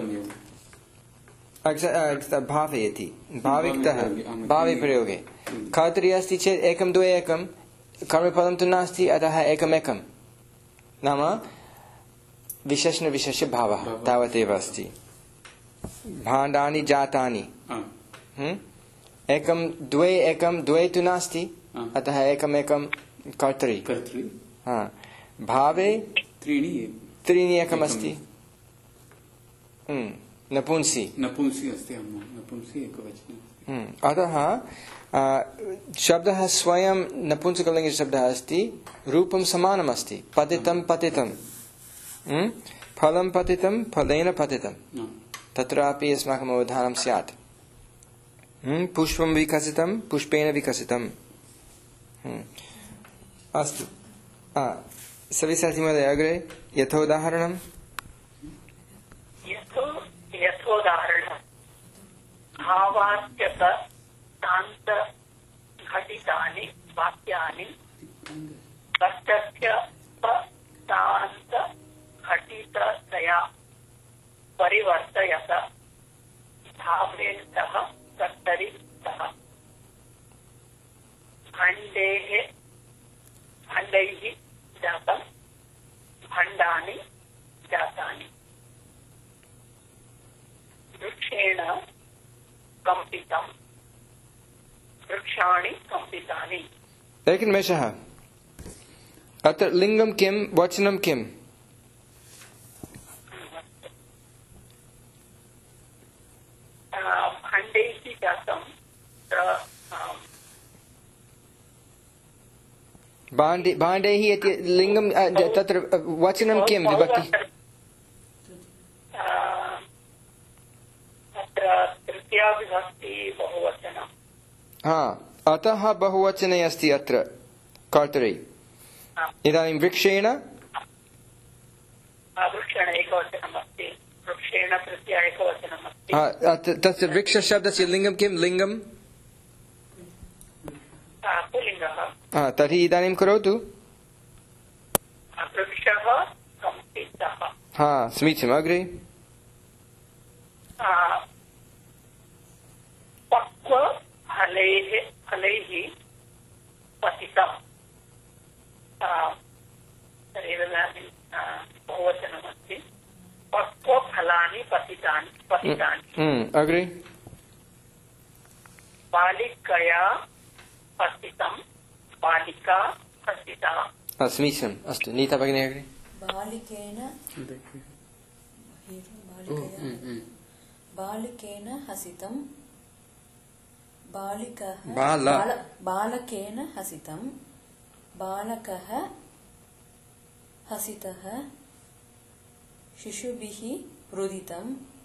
भावयति भाविक्तः भावे प्रयोगे कर्तरि अस्ति चेत् एकं द्वे एकं कर्मपदं तु नास्ति अतः एकमेकं नाम विशेषणविशेषभावः तावदेव अस्ति भाण्डानि जातानि एकं द्वे तु नास्ति अतः एकमेकं कर्तरि भावे त्रीणि एकमस्ति नपुंसि अस्ति नपुंसि एकवचने अतः शब्दः स्वयं नपुंसकलिङ्गशब्दः अस्ति रूपं समानमस्ति पतितं पतितं फलं पतितं फलेन पतितं तत्रापि अस्माकम् अवधानं स्यात् पुष्पं विकसितं पुष्पेण विकसितम् अस्तु सविसाचि महोदय अग्रे यथोदाहरणं यथोदाहरणं भावात्यत तान्त घटितानि वाक्यानि कर्तस्य तान्त घटिततया परिवर्तयत भावेन्तः कर्तरि सः भण्डैः जातं भण्डानि जातानि वृक्षेण कम्पितं वृक्षाणि कम्पितानि। एकनिमेषः। अत्र लिङ्गं किं वचनं किम्? भण्डैः जातं भाण्डैः इति लिङ्गं तत्र वचनं किं विभक्ति? अत्र तृतीया विभक्ति बहुवचनं। हा, अतः बहुवचने अस्ति अत्र कर्तरि। इदानीं वृक्षेण वृक्षेण एकवचनमस्ति, वृक्षेण तृतीया एकवचनमस्ति। तस्य वृक्षशब्दस्य लिङ्गं किं? लिङ्गं पुल्लिङ्गः। तर्हि इदानीं करोतु। वृक्षः कम्पितः। हा, समीचीनम्। अग्रे पक्वफलैः पतितं। बहुवचनमस्ति। पक्वफलानि पतितानि। अग्रे बालिकया पतितं बालिका पतिता। समीचीनम्। अस्तु, नीता भगिनी अग्रे। बालिकेन हसितं बालकेन हसितं बालकः हसितः शिशुभिः रुदितं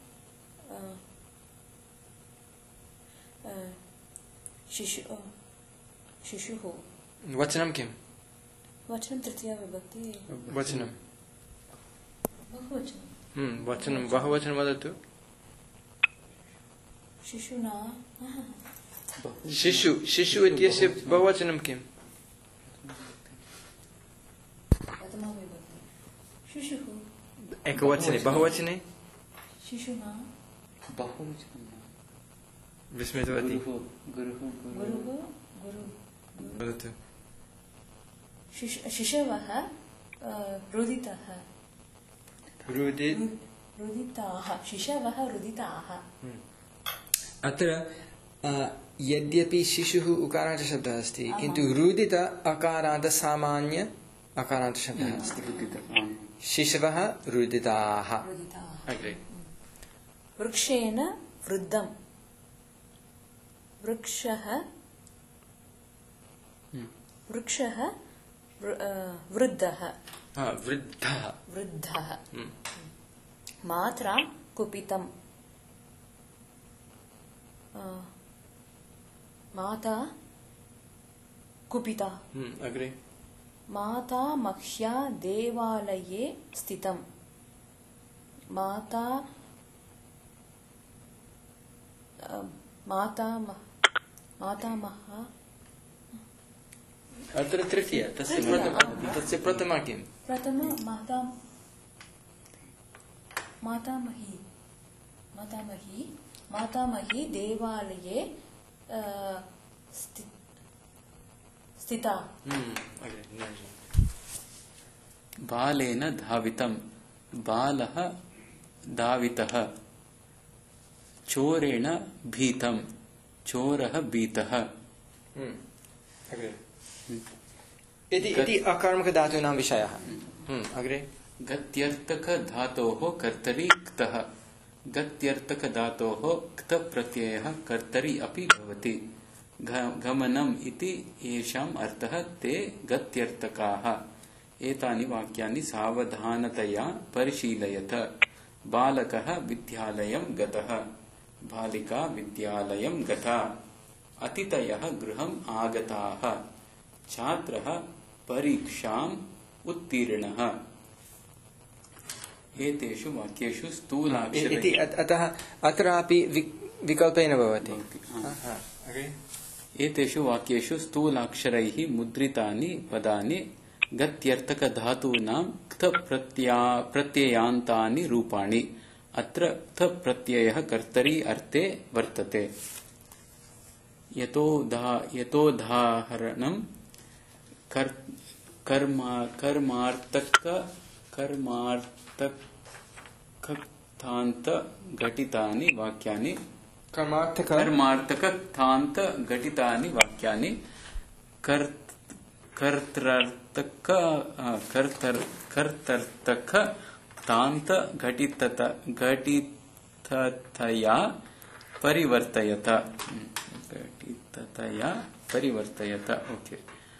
शिशुः। वचनं किं? वचनं तृतीया विभक्ति। वचनं बहुवचनं। वचनं बहुवचनं वदतु। शिशुना शिशु इत्यस्य बहुवचनं किम्? प्रथमा विभक्ति शिशुः। एकवचने बहुवचने शिशुना विस्मृतवती। वदतु। शिशवः रुदितः रुदिताः शिशवः रुदिताः। अत्र यद्यपि शिशुः उकारान्तशब्दः अस्ति, किन्तु रुदित अकारान्त सामान्य अकारान्तशब्दः अस्ति। शिशवः रुदिताः। अग्रे वृक्षेण वृद्धं वृक्षः वृद्धः वृद्धः। मात्रा कुपितं माता कुपिता। अग्रे माता मह्या देवालये स्थितं मातामह। अत्र तृतीया तस्य प्रथमा किं? प्रथमा मातामही देवालये स्थिता। बालेन धावितं बालः धावितः चोरेण भीतं चोरः भीतः। इति अकर्मकधातूनां विषयः। अग्रे गत्यर्थकधातोः कर्तरि क्तः गत्यर्थकधातोः क्त प्रत्ययः कर्तरि अपि भवति। गमनम् इति येषाम् अर्थः ते गत्यर्थकाः। एतानि वाक्यानि सावधानतया परिशीलयत। बालकः विद्यालयं गतः बालिका विद्यालयं गता। अतिथयः गृहम् आगताः छात्रः परीक्षाम् उत्तीर्णः। एतेषु वाक्येषु स्थूलाक्षरैः अतः अत्रापि विकल्पेन भवति। एतेषु वाक्येषु स्थूलाक्षरैः मुद्रितानि पदानि गत्यर्थकधातूनां क्त प्रत्ययान्तानि रूपाणि। अत्र क्त प्रत्ययः कर्तरि अर्थे वर्तते। यतोदाहरणं कर्मार्थकथान्त घटितानि वाक्यानि कर्मार्थकथान्तघटितानि वाक्यानि कर्तर्थकथान्तघटिततया परिवर्तयत। ओके।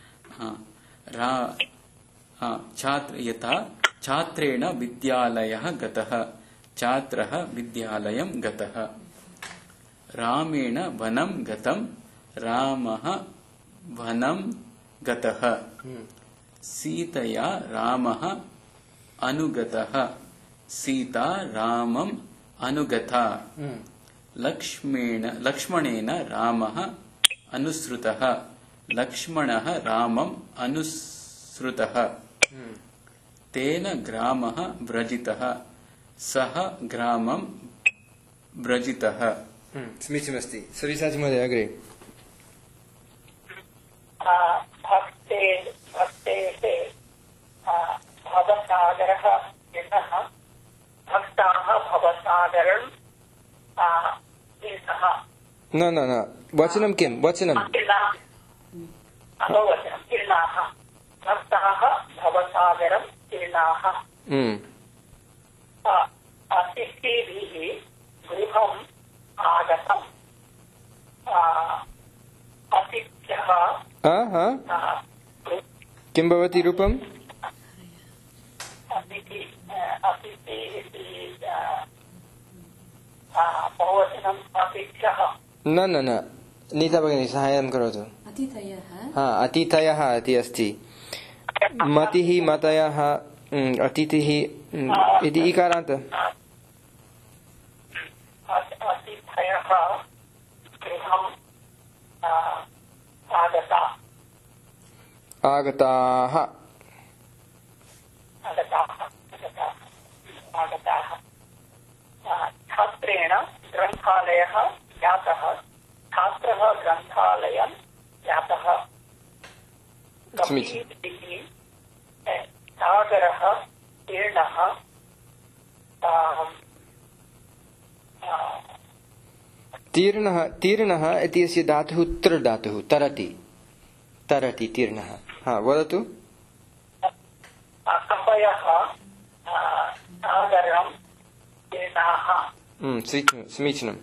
यथा छात्रेण विद्यालयः गतः, छात्रः विद्यालयं गतः। रामेण वनं गतं, रामः वनं गतः। सीतया रामः अनुगतः, सीता रामम् अनुगता। लक्ष्मणेन रामः अनुसृतः, लक्ष्मणः रामम् अनुसृतः। तेन ग्रामः व्रजितः, सः ग्रामं व्रजितः। समीचीनमस्ति। सविसाचि महोदय अग्रे। भवसागरः यतः भक्ताः भवसागरं न वचनं किं? वचनं तीर्णाः भक्ताः भवसागरं तीर्णाः। अतिथिभिः गृहम् आगतम्। अतिथ्यः किं भवति रूपम्? अतिथि इति बहुवचनम् अतिथ्यः। न नीता भगिनी साहाय्यं करोतु। अतिथयः इति अस्ति। मतिः मतयः अतिथिः इति इकारान्त। अतिथयः गृहम् आगताः। छात्रेण ग्रन्थालयः जातः, छात्रः ग्रन्थालयं जातः। सागरः तीर्णः, तीर्णः इत्यस्य धातुः तृ धातुः, तरति तीर्णः। वदतु। कपयः सागरं तीर्णाः। समीचीनम्।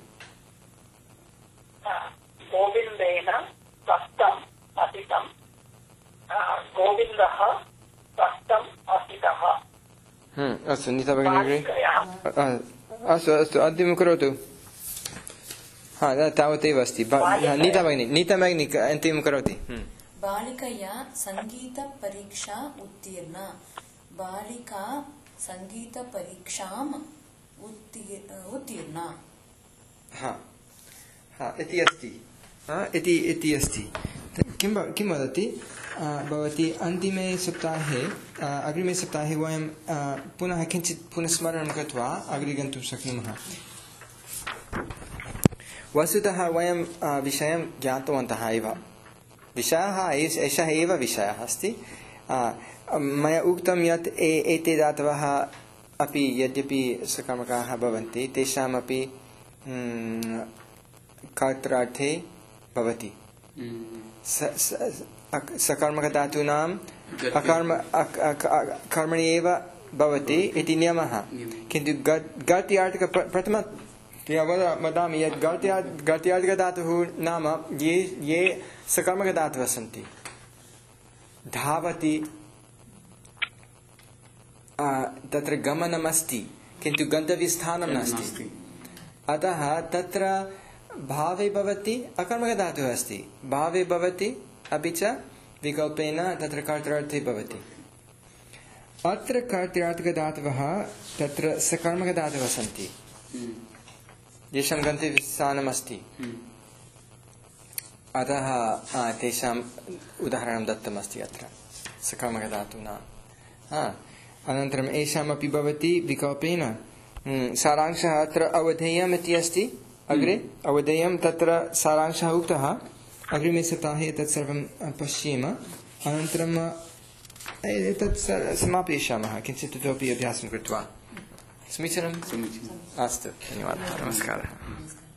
गोविन्देन स्वस्थम् असितं, गोविन्दः स्वस्थम् असितः। अस्तु नीता भगिनी। अस्तु अन्तिमं करोतु। तावदेव अस्ति। नीता भगिनी अन्तिमं करोति। बालिकया सङ्गीतपरीक्षा उत्तीर्णा, बालिका सङ्गीतपरीक्षाम् उत्तीर्णा। इति अस्ति। किं वदति भवती? अन्तिमे सप्ताहे अग्रिमे सप्ताहे वयं पुनः किञ्चित् पुनस्मरणं कृत्वा अग्रे गन्तुं शक्नुमः। वस्तुतः वयं विषयं ज्ञातवन्तः एव। विषयः एषः एव विषयः अस्ति। मया उक्तं यत् एते धातवः अपि यद्यपि सकर्मकाः भवन्ति तेषामपि कर्त्रार्थे भवति। सकर्मकधातूनां कर्मणि एव भवति इति नियमः। किन्तु गर्त्यार्थक प्रथमतया वदामि यत् गर्त्यार्थकधातुः नाम ये सकर्मकधातवः सन्ति। धावति तत्र गमनमस्ति किन्तु गन्तव्यस्थानं नास्ति। अतः तत्र भावे भवति, अकर्मकधातुः अस्ति, भावे भवति अपि च विकल्पेन तत्र कर्त्रार्थे भवति। अत्र कर्त्रार्थकधातवः तत्र सकर्मकधातवः सन्ति। येषां गन्तव्यस्थानमस्ति अतः तेषाम् उदाहरणं दत्तमस्ति अत्र सकर्मकधातूना अनन्तरम् एषामपि भवति विकल्पेन सारांशः अत्र अवधेयम् इति अस्ति अग्रे अवधेयं तत्र सारांशः उक्तः अग्रिमे सप्ताहे तत् सर्वं पश्येम अनन्तरं एतत् समापयिष्यामः किञ्चित् इतोपि अभ्यासं कृत्वा समीचीनम् समीचीनम् अस्तु धन्यवादः नमस्कारः